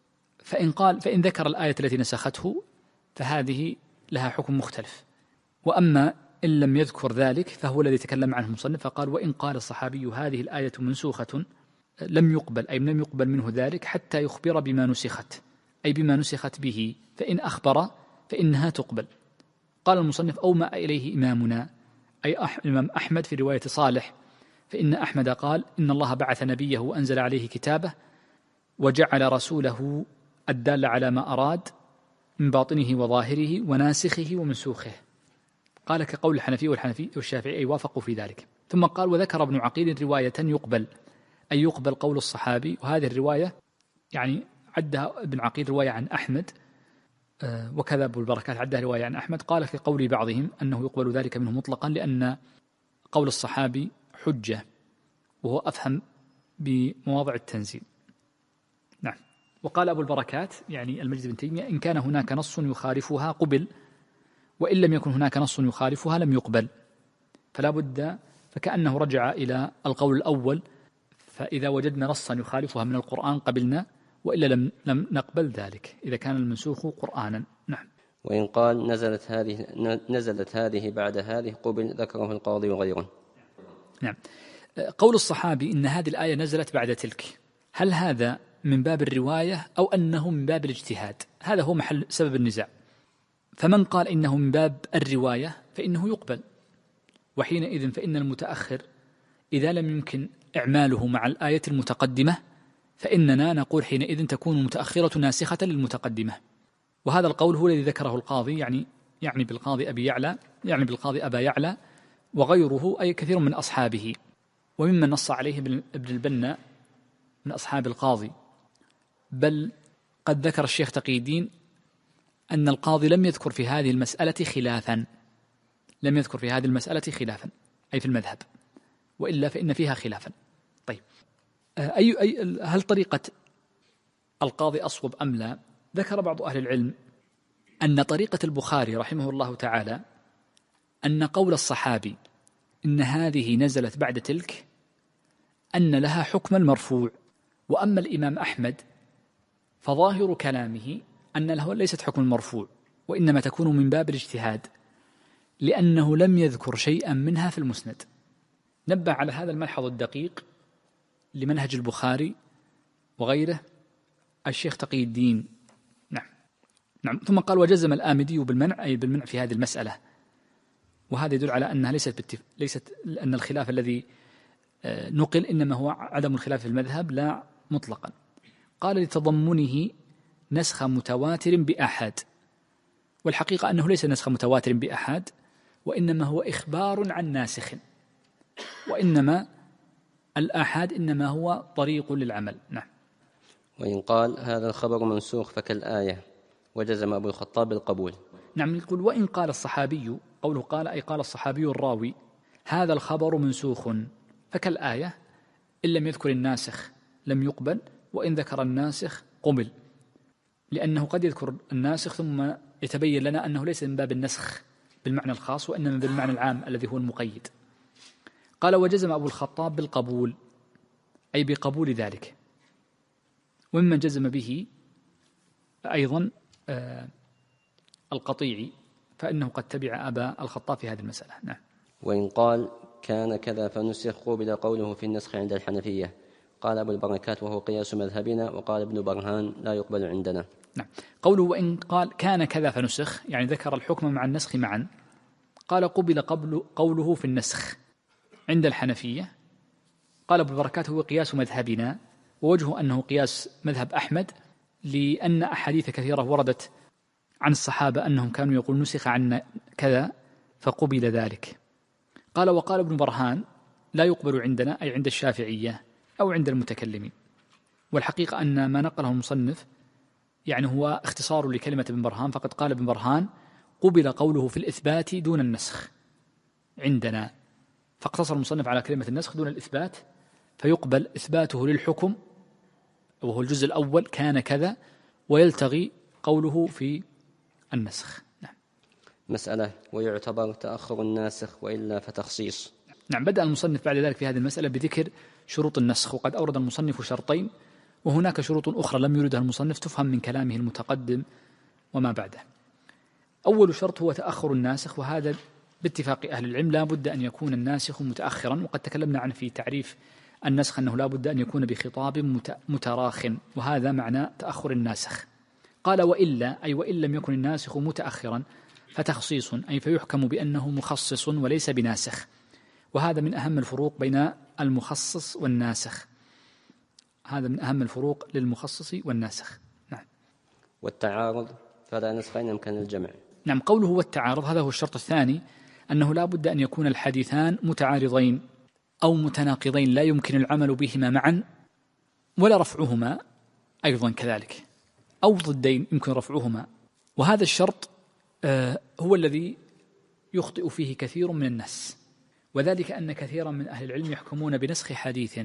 B: فإن ذكر الآية التي نسخته فهذه لها حكم مختلف، وأما إن لم يذكر ذلك فهو الذي تكلم عنه المصنف فقال وإن قال الصحابي هذه الآية منسوخة لم يقبل، أي لم يقبل منه ذلك حتى يخبر بما نسخت، أي بما نسخت به، فإن أخبر فإنها تقبل. قال المصنف أومأ إليه إمامنا، أي الإمام أحمد في رواية صالح، فإن أحمد قال إن الله بعث نبيه وأنزل عليه كتابه وجعل رسوله الدال على ما أراد من باطنه وظاهره وناسخه ومنسوخه. قال كقول الحنفي والشافعي أي وافقوا في ذلك. ثم قال وذكر ابن عقيل رواية يقبل، أي يقبل قول الصحابي، وهذه الرواية يعني عدها ابن عقيل رواية عن أحمد، وكذا أبو البركات عدها رواية عن أحمد. قال في قول بعضهم أنه يقبل ذلك منه مطلقا لأن قول الصحابي حجة، وهو أفهم بمواضع التنزيل. نعم. وقال أبو البركات يعني المجد بن تيمية إن كان هناك نص يخالفها قبل، وإن لم يكن هناك نص يخالفها لم يقبل، فلا بد، فكأنه رجع إلى القول الأول، فإذا وجدنا نصا يخالفها من القرآن قبلنا، وإلا لم نقبل ذلك إذا كان المنسوخ قرآنا. نعم.
A: وإن قال نزلت هذه بعد هذه قبل، ذكره القاضي وغيره.
B: نعم. قول الصحابي إن هذه الآية نزلت بعد تلك، هل هذا من باب الرواية أو أنه من باب الاجتهاد؟ هذا هو محل سبب النزاع. فمن قال إنه من باب الرواية فإنه يقبل، وحينئذ فإن المتأخر إذا لم يمكن إعماله مع الآية المتقدمة فإننا نقول حينئذ تكون المتأخرة ناسخة للمتقدمة. وهذا القول هو الذي ذكره القاضي، يعني بالقاضي أبي يعلى، يعني بالقاضي أبا يعلى وغيره، أي كثير من أصحابه، وممن نص عليه ابن البنا من أصحاب القاضي. بل قد ذكر الشيخ تقي الدين أن القاضي لم يذكر في هذه المسألة خلافا، أي في المذهب، وإلا فإن فيها خلافا. طيب، هل طريقة القاضي أصوب أم لا؟ ذكر بعض أهل العلم أن طريقة البخاري رحمه الله تعالى أن قول الصحابي إن هذه نزلت بعد تلك أن لها حكم المرفوع، وأما الإمام أحمد فظاهر كلامه أن له ليست حكم المرفوع، وإنما تكون من باب الاجتهاد، لأنه لم يذكر شيئا منها في المسند. نبه على هذا الملحظ الدقيق لمنهج البخاري وغيره الشيخ تقي الدين. نعم. ثم قال وجزم الآمدي بالمنع، أي بالمنع في هذه المسألة، وهذا يدل على أنها ليست أن الخلاف الذي نقل إنما هو عدم الخلاف في المذهب، لا مطلقا. قال لتضمنه نسخ متواتر بأحد، والحقيقة أنه ليس نسخ متواتر بأحد، وإنما هو إخبار عن ناسخ، وإنما الآحاد إنما هو طريق للعمل. نعم.
A: وإن قال هذا الخبر منسوخ فكالآية، وجزم أبو الخطاب بالقبول.
B: نعم. يقول وإن قال الصحابي، قوله قال أي قال الصحابي الراوي هذا الخبر منسوخ فكالآية، إن لم يذكر الناسخ لم يقبل، وإن ذكر الناسخ قبل، لأنه قد يذكر الناسخ ثم يتبين لنا أنه ليس من باب النسخ بالمعنى الخاص وإنما بالمعنى العام الذي هو المقيد. قال: وجزم أبو الخطاب بالقبول، أي بقبول ذلك، وممن جزم به أيضا القطيعي، فإنه قد تبع أبا الخطاب في هذه المسألة. نعم.
A: وإن قال كان كذا فنسخ قبل قوله في النسخ عند الحنفية. قال أبو البركات وهو قياس مذهبنا، وقال ابن برهان لا يقبل عندنا.
B: نعم. قوله وإن قال كان كذا فنسخ، يعني ذكر الحكم مع النسخ معا. قال قبل قوله في النسخ عند الحنفية. قال أبو البركات هو قياس مذهبنا، ووجهه أنه قياس مذهب أحمد، لأن أحاديث كثيرة وردت عن الصحابة أنهم كانوا يقول نسخ عنا كذا فقبل ذلك. قال وقال ابن برهان لا يقبل عندنا، أي عند الشافعية أو عند المتكلمين. والحقيقة أن ما نقله المصنف يعني هو اختصار لكلمة ابن برهان، فقد قال ابن برهان قبل قوله في الإثبات دون النسخ عندنا، فاقتصر المصنف على كلمة النسخ دون الإثبات، فيقبل إثباته للحكم وهو الجزء الأول كان كذا، ويلتغي قوله في النسخ. نعم.
A: مسألة: ويعتبر تأخر الناسخ وإلا فتخصيص.
B: نعم. بدأ المصنف بعد ذلك في هذه المسألة بذكر شروط النسخ، وقد أورد المصنف شرطين، وهناك شروط أخرى لم يردها المصنف تفهم من كلامه المتقدم وما بعده. أول شرط هو تأخر الناسخ، وهذا باتفاق أهل العلم لا بد أن يكون الناسخ متأخرا، وقد تكلمنا عنه في تعريف النسخ أنه لا بد أن يكون بخطاب متراخ، وهذا معنى تأخر الناسخ. قال وإلا، أي وإن لم يكن الناسخ متأخرا فتخصيص، أي فيحكم بأنه مخصص وليس بناسخ، وهذا من أهم الفروق بين المخصص والناسخ، هذا من أهم الفروق للمخصص والناسخ. نعم.
A: والتعارض فلا نسخ إن أمكن الجمع.
B: نعم. قوله والتعارض هذا هو الشرط الثاني، أنه لا بد أن يكون الحديثان متعارضين أو متناقضين لا يمكن العمل بهما معا ولا رفعهما أيضا كذلك، أو ضدين يمكن رفعهما. وهذا الشرط هو الذي يخطئ فيه كثير من الناس، وذلك أن كثيرا من أهل العلم يحكمون بنسخ حديث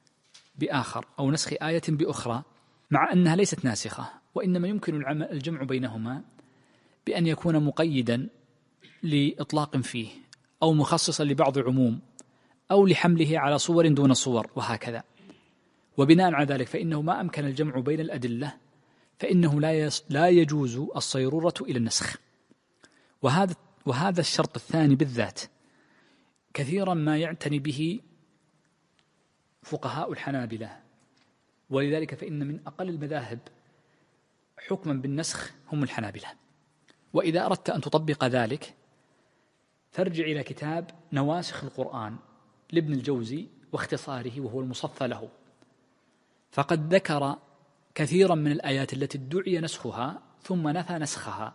B: بآخر أو نسخ آية بأخرى مع أنها ليست ناسخة، وإنما يمكن الجمع بينهما بأن يكون مقيدا لإطلاق فيه، أو مخصصا لبعض عموم، أو لحمله على صور دون صور، وهكذا. وبناء على ذلك فإنه ما أمكن الجمع بين الأدلة فإنه لا يجوز الصيرورة إلى النسخ. وهذا الشرط الثاني بالذات كثيرا ما يعتني به فقهاء الحنابلة، ولذلك فإن من أقل المذاهب حكما بالنسخ هم الحنابلة. وإذا أردت أن تطبق ذلك فارجع إلى كتاب نواسخ القرآن لابن الجوزي واختصاره، وهو المصفى له، فقد ذكر كثيرا من الآيات التي ادعي نسخها ثم نفى نسخها،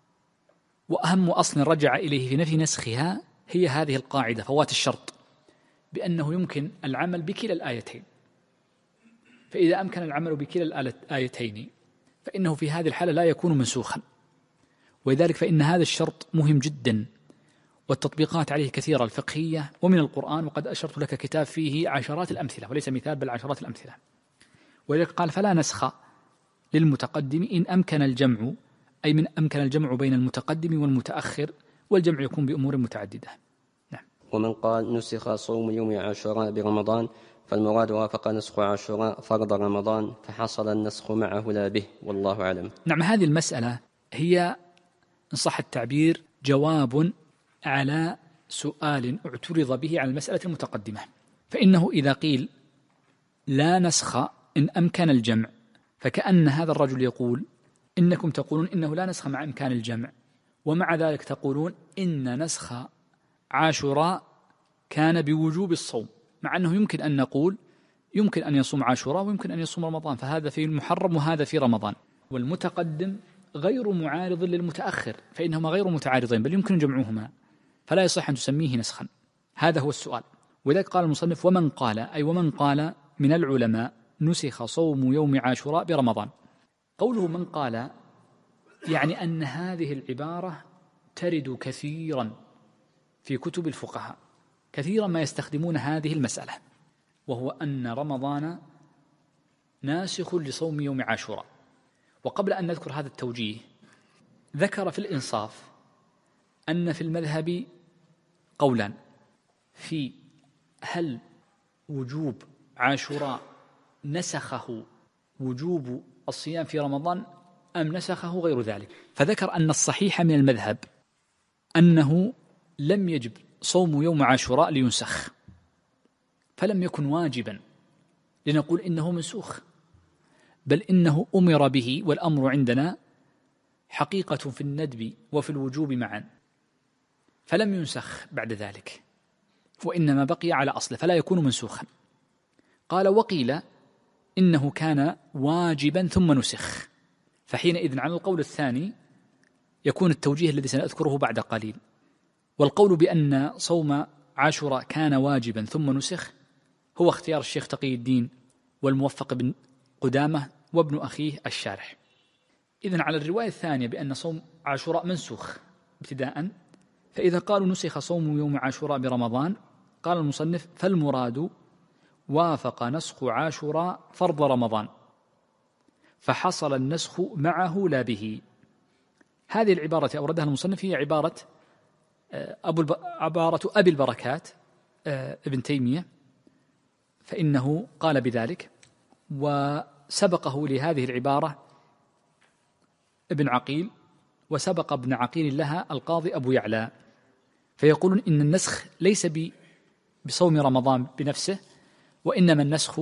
B: وأهم أصل رجع إليه في نفي نسخها هي هذه القاعدة فوات الشرط، بأنه يمكن العمل بكلا الآيتين. فإذا أمكن العمل بكلا الآيتين فإنه في هذه الحالة لا يكون منسوخا، ولذلك فإن هذا الشرط مهم جدا، والتطبيقات عليه كثيرة الفقهية ومن القرآن، وقد أشرت لك كتاب فيه عشرات الأمثلة وليس مثال بل عشرات الأمثلة. ولذلك قال فلا نسخ للمتقدم إن أمكن الجمع، أي من أمكن الجمع بين المتقدم والمتأخر، والجمع يكون بأمور متعددة. نعم.
A: ومن قال نسخ صوم يوم عاشوراء برمضان فالمراد وافق نسخ عاشوراء فرض رمضان فحصل النسخ معه لا به، والله أعلم.
B: نعم. هذه المسألة هي إن صح التعبير جواب على سؤال اعترض به على المسألة المتقدمة. فإنه إذا قيل لا نسخ إن أمكن الجمع، فكأن هذا الرجل يقول إنكم تقولون إنه لا نسخ مع إمكان الجمع، ومع ذلك تقولون إن نسخ عاشوراء كان بوجوب الصوم، مع أنه يمكن أن نقول يمكن أن يصوم عاشوراء ويمكن أن يصوم رمضان، فهذا في المحرم وهذا في رمضان. والمتقدم غير معارض للمتأخر، فإنهما غير متعارضين بل يمكن جمعهما، فلا يصح أن تسميه نسخا. هذا هو السؤال. ولذلك قال المصنف ومن قال، أي ومن قال من العلماء نسخ صوم يوم عاشوراء برمضان. قوله من قال يعني أن هذه العبارة ترد كثيرا في كتب الفقهاء، كثيرا ما يستخدمون هذه المسألة، وهو أن رمضان ناسخ لصوم يوم عاشوراء. وقبل أن نذكر هذا التوجيه ذكر في الإنصاف أن في المذهب قولان في هل وجوب عاشوراء نسخه وجوب الصيام في رمضان أم نسخه غير ذلك، فذكر أن الصحيح من المذهب أنه لم يجب صوم يوم عاشوراء لينسخ، فلم يكن واجبا لنقول إنه منسوخ، بل إنه أمر به، والأمر عندنا حقيقة في الندب وفي الوجوب معا، فلم ينسخ بعد ذلك وإنما بقي على أصله فلا يكون منسوخا. قال وقيل إنه كان واجبا ثم نسخ، فحينئذ على القول الثاني يكون التوجيه الذي سنذكره بعد قليل. والقول بأن صوم عاشوراء كان واجبا ثم نسخ هو اختيار الشيخ تقي الدين والموفق بن قدامة وابن أخيه الشارح. إذن على الرواية الثانية بأن صوم عاشوراء منسوخ ابتداء، فإذا قالوا نسخ صوم يوم عاشوراء برمضان قال المصنف فالمراد وافق نسخ عاشوراء فرض رمضان فحصل النسخ معه لا به. هذه العبارة أوردها المصنف هي عبارة أبي البركات ابن تيمية، فإنه قال بذلك، وسبقه لهذه العبارة ابن عقيل، وسبق ابن عقيل لها القاضي أبو يعلى، فيقولون إن النسخ ليس بصوم رمضان بنفسه، وإنما النسخ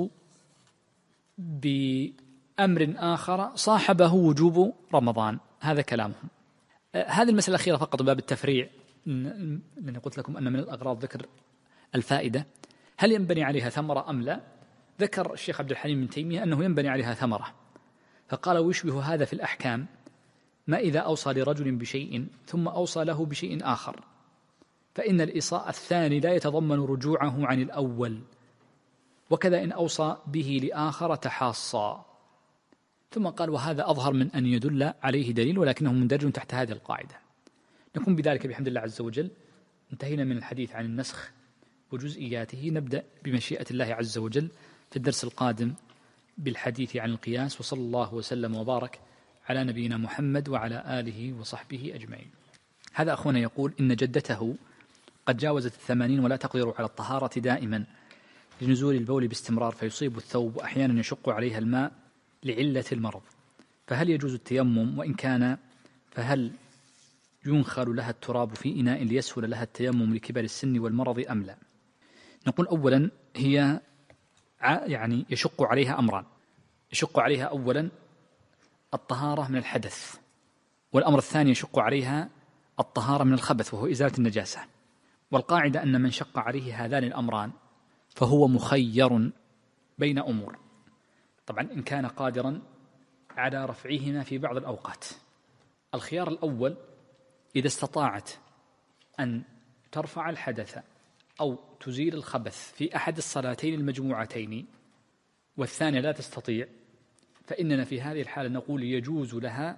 B: بأمر آخر صاحبه وجوب رمضان. هذا كلامهم. هذه المسألة الأخيرة فقط باب التفريع، لأني قلت لكم أن من الأغراض ذكر الفائدة، هل ينبني عليها ثمرة أم لا؟ ذكر الشيخ عبد الحليم بن تيمية أنه ينبني عليها ثمرة، فقال ويشبه هذا في الأحكام ما إذا أوصى لرجل بشيء ثم أوصى له بشيء آخر، فإن الإيصاء الثاني لا يتضمن رجوعه عن الأول، وكذا إن أوصى به لآخر تحاصى. ثم قال وهذا أظهر من أن يدل عليه دليل، ولكنه مندرج تحت هذه القاعدة. نكون بذلك بحمد الله عز وجل انتهينا من الحديث عن النسخ وجزئياته. نبدأ بمشيئة الله عز وجل في الدرس القادم بالحديث عن القياس، وصلى الله وسلم وبارك على نبينا محمد وعلى آله وصحبه أجمعين. هذا أخونا يقول إن جدته قد جاوزت 80 ولا تقدر على الطهارة دائما لنزول البول باستمرار، فيصيب الثوب وأحيانا يشق عليها الماء لعلة المرض، فهل يجوز التيمم؟ وإن كان فهل ينخل لها التراب في إناء ليسهل لها التيمم لكبر السن والمرض أم لا؟ نقول أولا هي يعني يشق عليها أمران. يشق عليها أولا الطهارة من الحدث، والأمر الثاني يشق عليها الطهارة من الخبث وهو إزالة النجاسة. والقاعدة أن من شق عليه هذان الأمران فهو مخير بين أمور، طبعا إن كان قادرا على رفعهما في بعض الأوقات. الخيار الأول إذا استطاعت أن ترفع الحدث أو تزيل الخبث في أحد الصلاتين المجموعتين والثانية لا تستطيع، فإننا في هذه الحالة نقول يجوز لها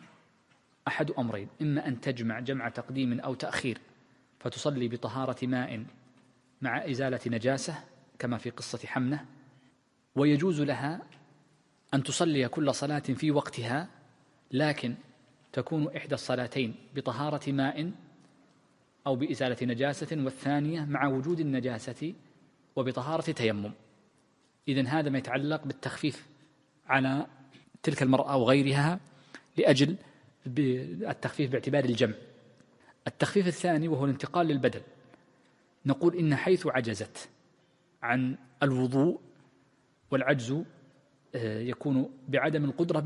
B: أحد أمرين: إما أن تجمع جمع تقديم أو تأخير فتصلي بطهارة ماء مع إزالة نجاسة كما في قصة حمنة، ويجوز لها أن تصلي كل صلاة في وقتها لكن تكون إحدى الصلاتين بطهارة ماء أو بإزالة نجاسة، والثانية مع وجود النجاسة وبطهارة تيمم. إذن هذا ما يتعلق بالتخفيف على تلك المرأة وغيرها لأجل التخفيف باعتبار الجمع. التخفيف الثاني وهو الانتقال للبدل، نقول إن حيث عجزت عن الوضوء، والعجز يكون بعدم القدرة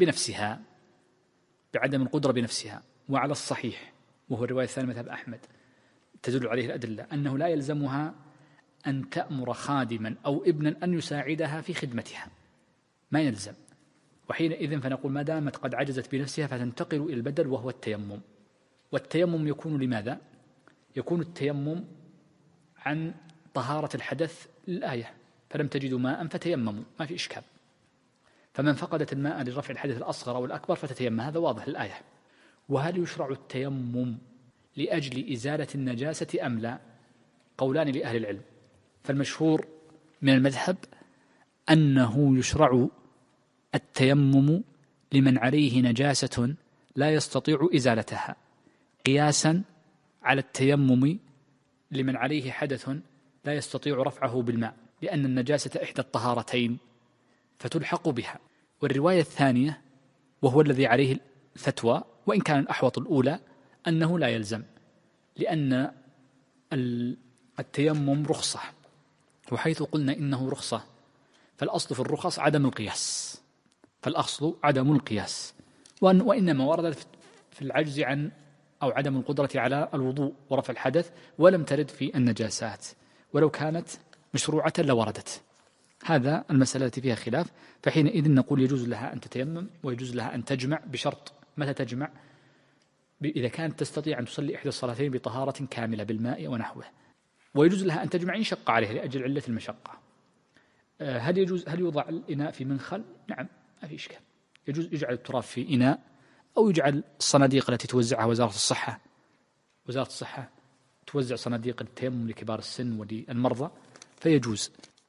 B: بنفسها، وعلى الصحيح وهو الرواية الثانية مذهب أحمد تدل عليه الأدلة أنه لا يلزمها أن تأمر خادما أو ابنا أن يساعدها في خدمتها، ما يلزم. وحينئذ فنقول ما دامت قد عجزت بنفسها فتنتقل إلى البدل وهو التيمم. والتيمم يكون لماذا؟ يكون التيمم عن طهارة الحدث للآية فلم تجدوا ماء فتيمموا، ما في إشكال. فمن فقدت الماء لرفع الحدث الأصغر أو الأكبر فتتيمم، هذا واضح للآية. وهل يشرع التيمم لأجل إزالة النجاسة أم لا؟ قولان لأهل العلم، فالمشهور من المذهب أنه يشرع التيمم لمن عليه نجاسة لا يستطيع إزالتها، قياسا على التيمم لمن عليه حدث لا يستطيع رفعه بالماء، لأن النجاسة إحدى الطهارتين فتلحق بها. والرواية الثانية وهو الذي عليه الفتوى، وإن كان الأحوط الأولى، أنه لا يلزم، لأن التيمم رخصة، وحيث قلنا إنه رخصة فالأصل في الرخص عدم القياس، فالأصل عدم القياس، وإنما وردت في العجز عن أو عدم القدرة على الوضوء ورفع الحدث، ولم ترد في النجاسات، ولو كانت مشروعة لوردت. هذا المسألة التي فيها خلاف، فحينئذ نقول يجوز لها أن تتيمم ويجوز لها أن تجمع، بشرط متى تجمع؟ إذا كانت تستطيع أن تصلي إحدى الصلاتين بطهارة كاملة بالماء ونحوه. ويجوز لها أن تجمع إن شق عليه لأجل علة المشقة. هل يوضع الإناء في منخل؟ نعم، ما في إشكال، يجوز يجعل التراب في إناء، أو يجعل الصناديق التي توزعها وزارة الصحة توزع صناديق التيمم لكبار السن وللمرضى، فيجوز.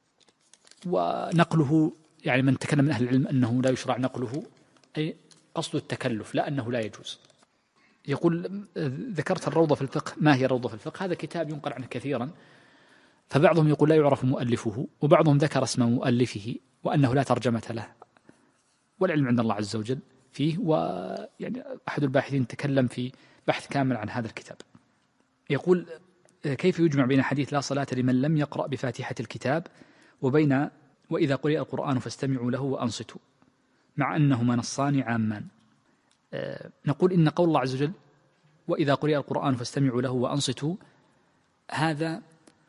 B: ونقله، يعني من تكلم من أهل العلم أنه لا يشرع نقله، أي قصد التكلف، لا أنه لا يجوز. يقول ذكرت الروضة في الفقه. ما هي الروضة في الفقه؟ هذا كتاب ينقل عنه كثيرا، فبعضهم يقول لا يعرف مؤلفه، وبعضهم ذكر اسم مؤلفه وأنه لا ترجمة له، والعلم عند الله عز وجل فيه. ويعني أحد الباحثين تكلم في بحث كامل عن هذا الكتاب. يقول كيف يجمع بين حديث لا صلاة لمن لم يقرأ بفاتحة الكتاب وبين وإذا قرئ القرآن فاستمعوا له وأنصتوا، مع أنهما نصان عامان؟ نقول إن قول الله عز وجل وإذا قرئ القرآن فاستمعوا له وأنصتوا هذا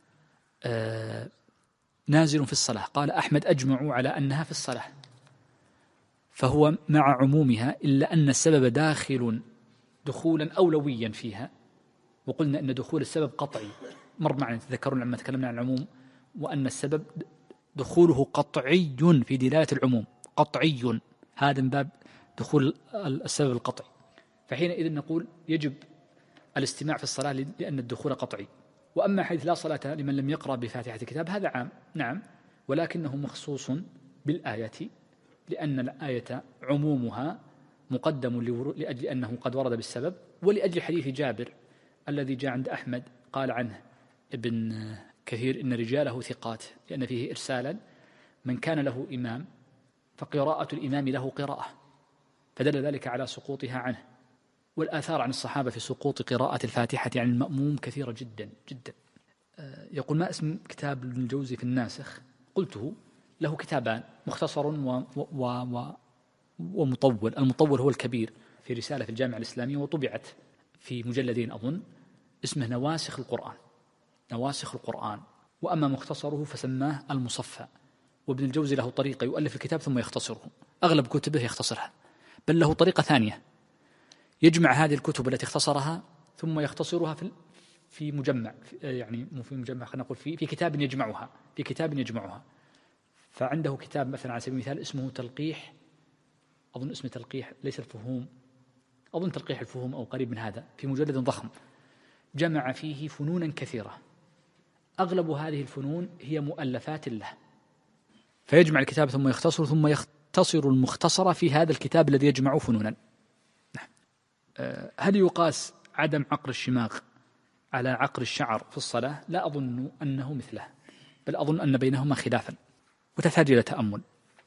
B: نازل في الصلاة. قال أحمد أجمعوا على أنها في الصلاة، فهو مع عمومها، إلا أن السبب داخل دخولا أولويا فيها، وقلنا أن دخول السبب قطعي، مر معنا تذكرون لما تكلمنا عن العموم، وأن السبب دخوله قطعي في دلالة العموم، قطعي، هذا من باب دخول السبب القطعي. فحينئذ نقول يجب الاستماع في الصلاة لأن الدخول قطعي. وأما حيث لا صلاة لمن لم يقرأ بفاتحة الكتاب هذا عام، نعم، ولكنه مخصوص بالآية، لأن الآية عمومها مقدم لأجل أنه قد ورد بالسبب، ولأجل حديث جابر الذي جاء عند أحمد قال عنه ابن كثير إن رجاله ثقات، لأن فيه إرسالا من كان له إمام فقراءة الإمام له قراءة، فدل ذلك على سقوطها عنه. والآثار عن الصحابة في سقوط قراءة الفاتحة عن المأموم كثيرة جدا جدا. يقول ما اسم كتاب ابن الجوزي في الناسخ؟ قلته له كتابان، مختصر ومطول. المطول هو الكبير في رسالة في الجامعة الإسلامية، وطبعت في مجلدين أظن، اسمه نواسخ القرآن. وأما مختصره فسماه المصفى. وابن الجوزي له طريقة يؤلف الكتاب ثم يختصره، أغلب كتبه يختصرها، بل له طريقة ثانية يجمع هذه الكتب التي اختصرها ثم يختصرها في مجمع، يعني مو في مجمع، خلينا نقول في كتاب يجمعها. فعنده كتاب مثلا على سبيل المثال اسمه تلقيح، أظن اسمه تلقيح ليس الفهوم، أظن تلقيح الفهوم أو قريب من هذا، في مجلد ضخم جمع فيه فنونا كثيرة، أغلب هذه الفنون هي مؤلفات له، فيجمع الكتاب ثم يختصر المختصر في هذا الكتاب الذي يجمع فنونا. هل يقاس عدم عقر الشماغ على عقر الشعر في الصلاة؟ لا أظن أنه مثله، بل أظن أن بينهما خلافا وتحتاج إلى تأمل.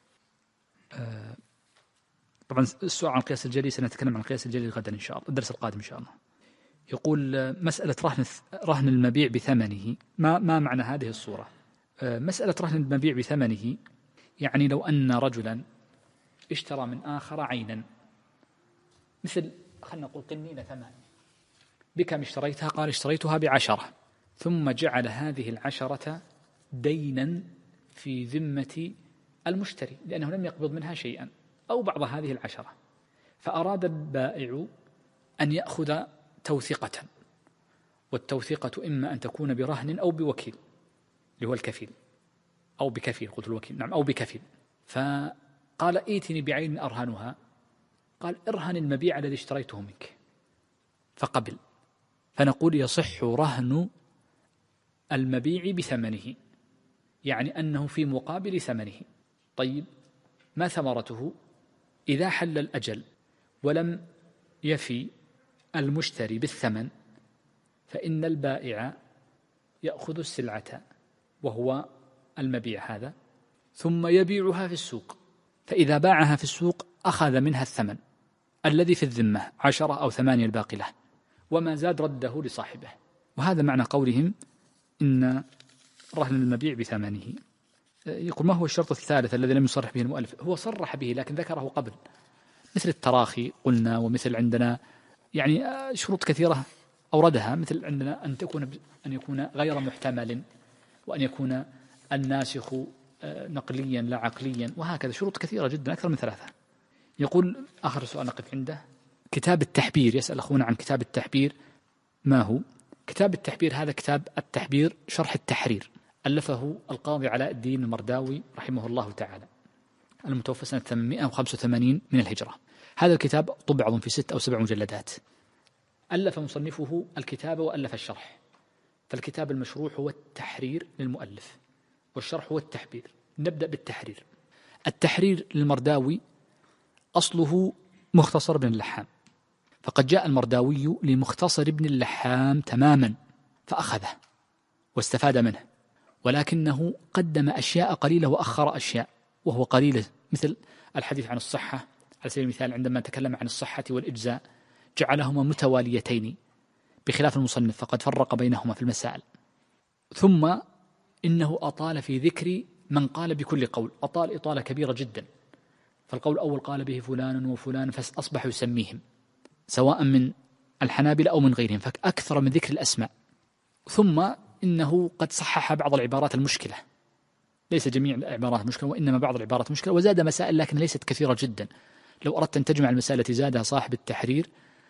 B: طبعا السؤال عن القياس الجلي سنتكلم عن القياس الجلي غدا إن شاء الله، الدرس القادم إن شاء الله. يقول مسألة رهن المبيع بثمنه، ما معنى هذه الصورة؟ مسألة رهن المبيع بثمنه يعني لو أن رجلا اشترى من آخر عينا، مثل خلنا نقول قنينة ثمان، بكم اشتريتها؟ قال اشتريتها ب10، ثم جعل هذه 10 دينا في ذمة المشتري لأنه لم يقبض منها شيئا أو بعض هذه 10، فأراد البائع أن يأخذ توثيقة، والتوثيقة إما أن تكون برهن أو بوكيل اللي هو الكفيل، أو بكفيل، قلت الوكيل نعم، أو بكفيل. فقال ائتني بعين أرهنها، قال ارهن المبيع الذي اشتريته منك، فقبل. فنقول يصح رهن المبيع بثمنه، يعني أنه في مقابل ثمنه. طيب ما ثمرته؟ إذا حل الأجل ولم يفي المشتري بالثمن فإن البائع يأخذ السلعة وهو المبيع هذا ثم يبيعها في السوق، فإذا باعها في السوق أخذ منها الثمن الذي في الذمة 10 أو 8 الباقي له، وما زاد رده لصاحبه. وهذا معنى قولهم إن رهن المبيع بثمنه. يقول ما هو الشرط الثالث الذي لم يصرح به المؤلف؟ هو صرح به لكن ذكره قبل، مثل التراخي قلنا، ومثل عندنا يعني شروط كثيرة أوردها، مثل عندنا أن يكون غير محتمل، وأن يكون الناسخ نقليا لا عقليا، وهكذا شروط كثيرة جدا أكثر من 3. يقول آخر سؤال نقف عنده كتاب التحبير. يسأل أخونا عن كتاب التحبير ما هو؟ كتاب التحبير هذا كتاب التحبير شرح التحرير، ألفه القاضي علاء الدين المرداوي رحمه الله تعالى، المتوفى سنة 885 من الهجرة. هذا الكتاب طبع أظن في 6 أو 7 مجلدات. ألف مصنفه الكتاب وألف الشرح، فالكتاب المشروع هو التحرير للمؤلف والشرح هو التحبير. نبدأ بالتحرير. التحرير للمرداوي أصله مختصر ابن اللحام، فقد جاء المرداوي لمختصر ابن اللحام تماما فأخذه واستفاد منه، ولكنه قدم أشياء قليلة وأخر أشياء وهو قليلة، مثل الحديث عن الصحة على سبيل المثال. عندما تكلم عن الصحة والإجزاء جعلهما متواليتين بخلاف المصنف فقد فرق بينهما في المسائل. ثم إنه أطال في ذكر من قال بكل قول، أطال إطالة كبيرة جدا، فالقول الأول قال به فلان وفلان فأصبح يسميهم سواء من الحنابلة أو من غيرهم، فأكثر من ذكر الأسماء. ثم إنه قد صحح بعض العبارات المشكلة، ليس جميع العبارات مشكلة وإنما بعض العبارات مشكلة، وزاد مسائل لكن ليست كثيرة جدا. لو أردت أن تجمع المسائل التي زادها صاحب التحرير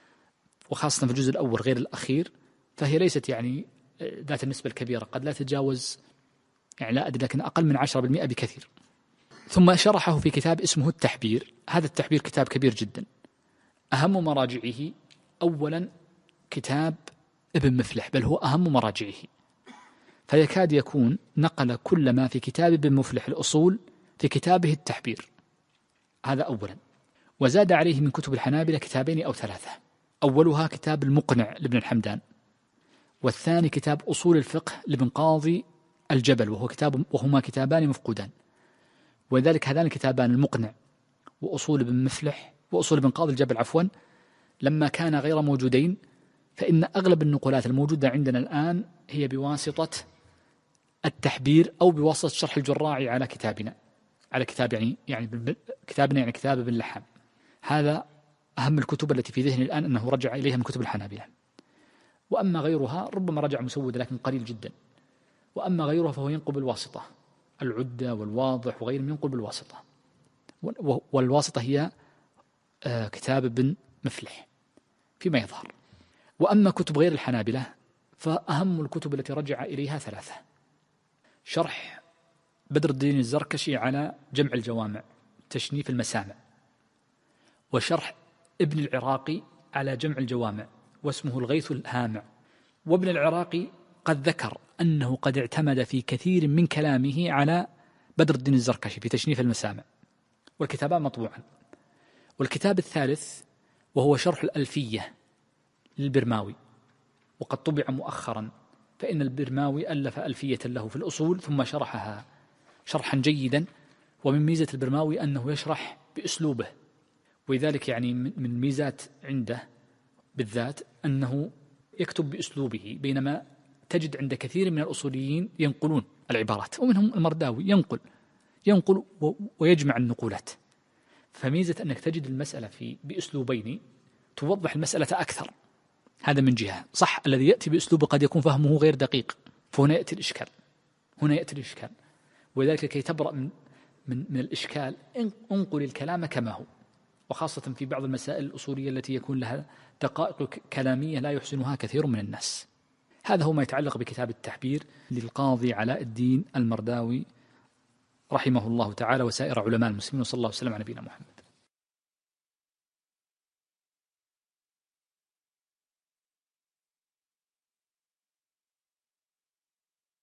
B: وخاصة في الجزء الأول غير الأخير فهي ليست يعني ذات النسبة الكبيرة، قد لا تتجاوز يعني لا أدري لكن أقل من 10% بكثير. ثم شرحه في كتاب اسمه التحبير. هذا التحبير كتاب كبير جدا، أهم مراجعه أولا كتاب ابن مفلح، بل هو أهم مراجعه، فيكاد يكون نقل كل ما في كتاب ابن مفلح الأصول في كتابه التحبير، هذا أولا. وزاد عليه من كتب الحنابلة 2 أو 3، أولها كتاب المقنع لابن الحمدان، والثاني كتاب أصول الفقه لابن قاضي الجبل، وهما كتابان مفقودان. وذلك هذان الكتابان المقنع وأصول ابن مفلح وأصول ابن قاضي الجبل عفوا لما كان غير موجودين، فإن أغلب النقولات الموجودة عندنا الآن هي بواسطة التحبير أو بواسطة شرح الجراعي على كتابنا، على كتاب يعني كتابنا يعني كتاب ابن اللحام. هذا أهم الكتب التي في ذهني الآن أنه رجع إليها من كتب الحنابلة. وأما غيرها ربما رجع مسودة لكن قليل جدا، وأما غيرها فهو ينقل بالواسطة، العدة والواضح وغيرهم ينقل بالواسطة، والواسطة هي كتاب ابن مفلح فيما يظهر. وأما كتب غير الحنابلة فأهم الكتب التي رجع إليها 3: شرح بدر الدين الزركشي على جمع الجوامع تشنيف المسامع، وشرح ابن العراقي على جمع الجوامع واسمه الغيث الهامع. وابن العراقي قد ذكر أنه قد اعتمد في كثير من كلامه على بدر الدين الزركشي في تشنيف المسامع، والكتابان مطبوعا. والكتاب الثالث وهو شرح الألفية للبرماوي، وقد طبع مؤخرا، فإن البرماوي ألف ألفية له في الأصول ثم شرحها شرحا جيدا. ومن ميزة البرماوي أنه يشرح بأسلوبه، ولذلك يعني من ميزات عنده بالذات أنه يكتب بأسلوبه، بينما تجد عند كثير من الأصوليين ينقلون العبارات، ومنهم المرداوي ينقل ويجمع النقولات. فميزة أنك تجد المسألة بأسلوبين توضح المسألة أكثر. هذا من جهة. صح الذي يأتي بأسلوبه قد يكون فهمه غير دقيق، فهنا يأتي الإشكال. ولذلك كي تبرأ من الإشكال انقل الكلام كما هو، وخاصة في بعض المسائل الأصولية التي يكون لها دقائق كلامية لا يحسنها كثير من الناس. هذا هو ما يتعلق بكتاب التحبير للقاضي علاء الدين المرداوي رحمه الله تعالى وسائر علماء المسلمين، وصلى الله وسلم على نبينا محمد.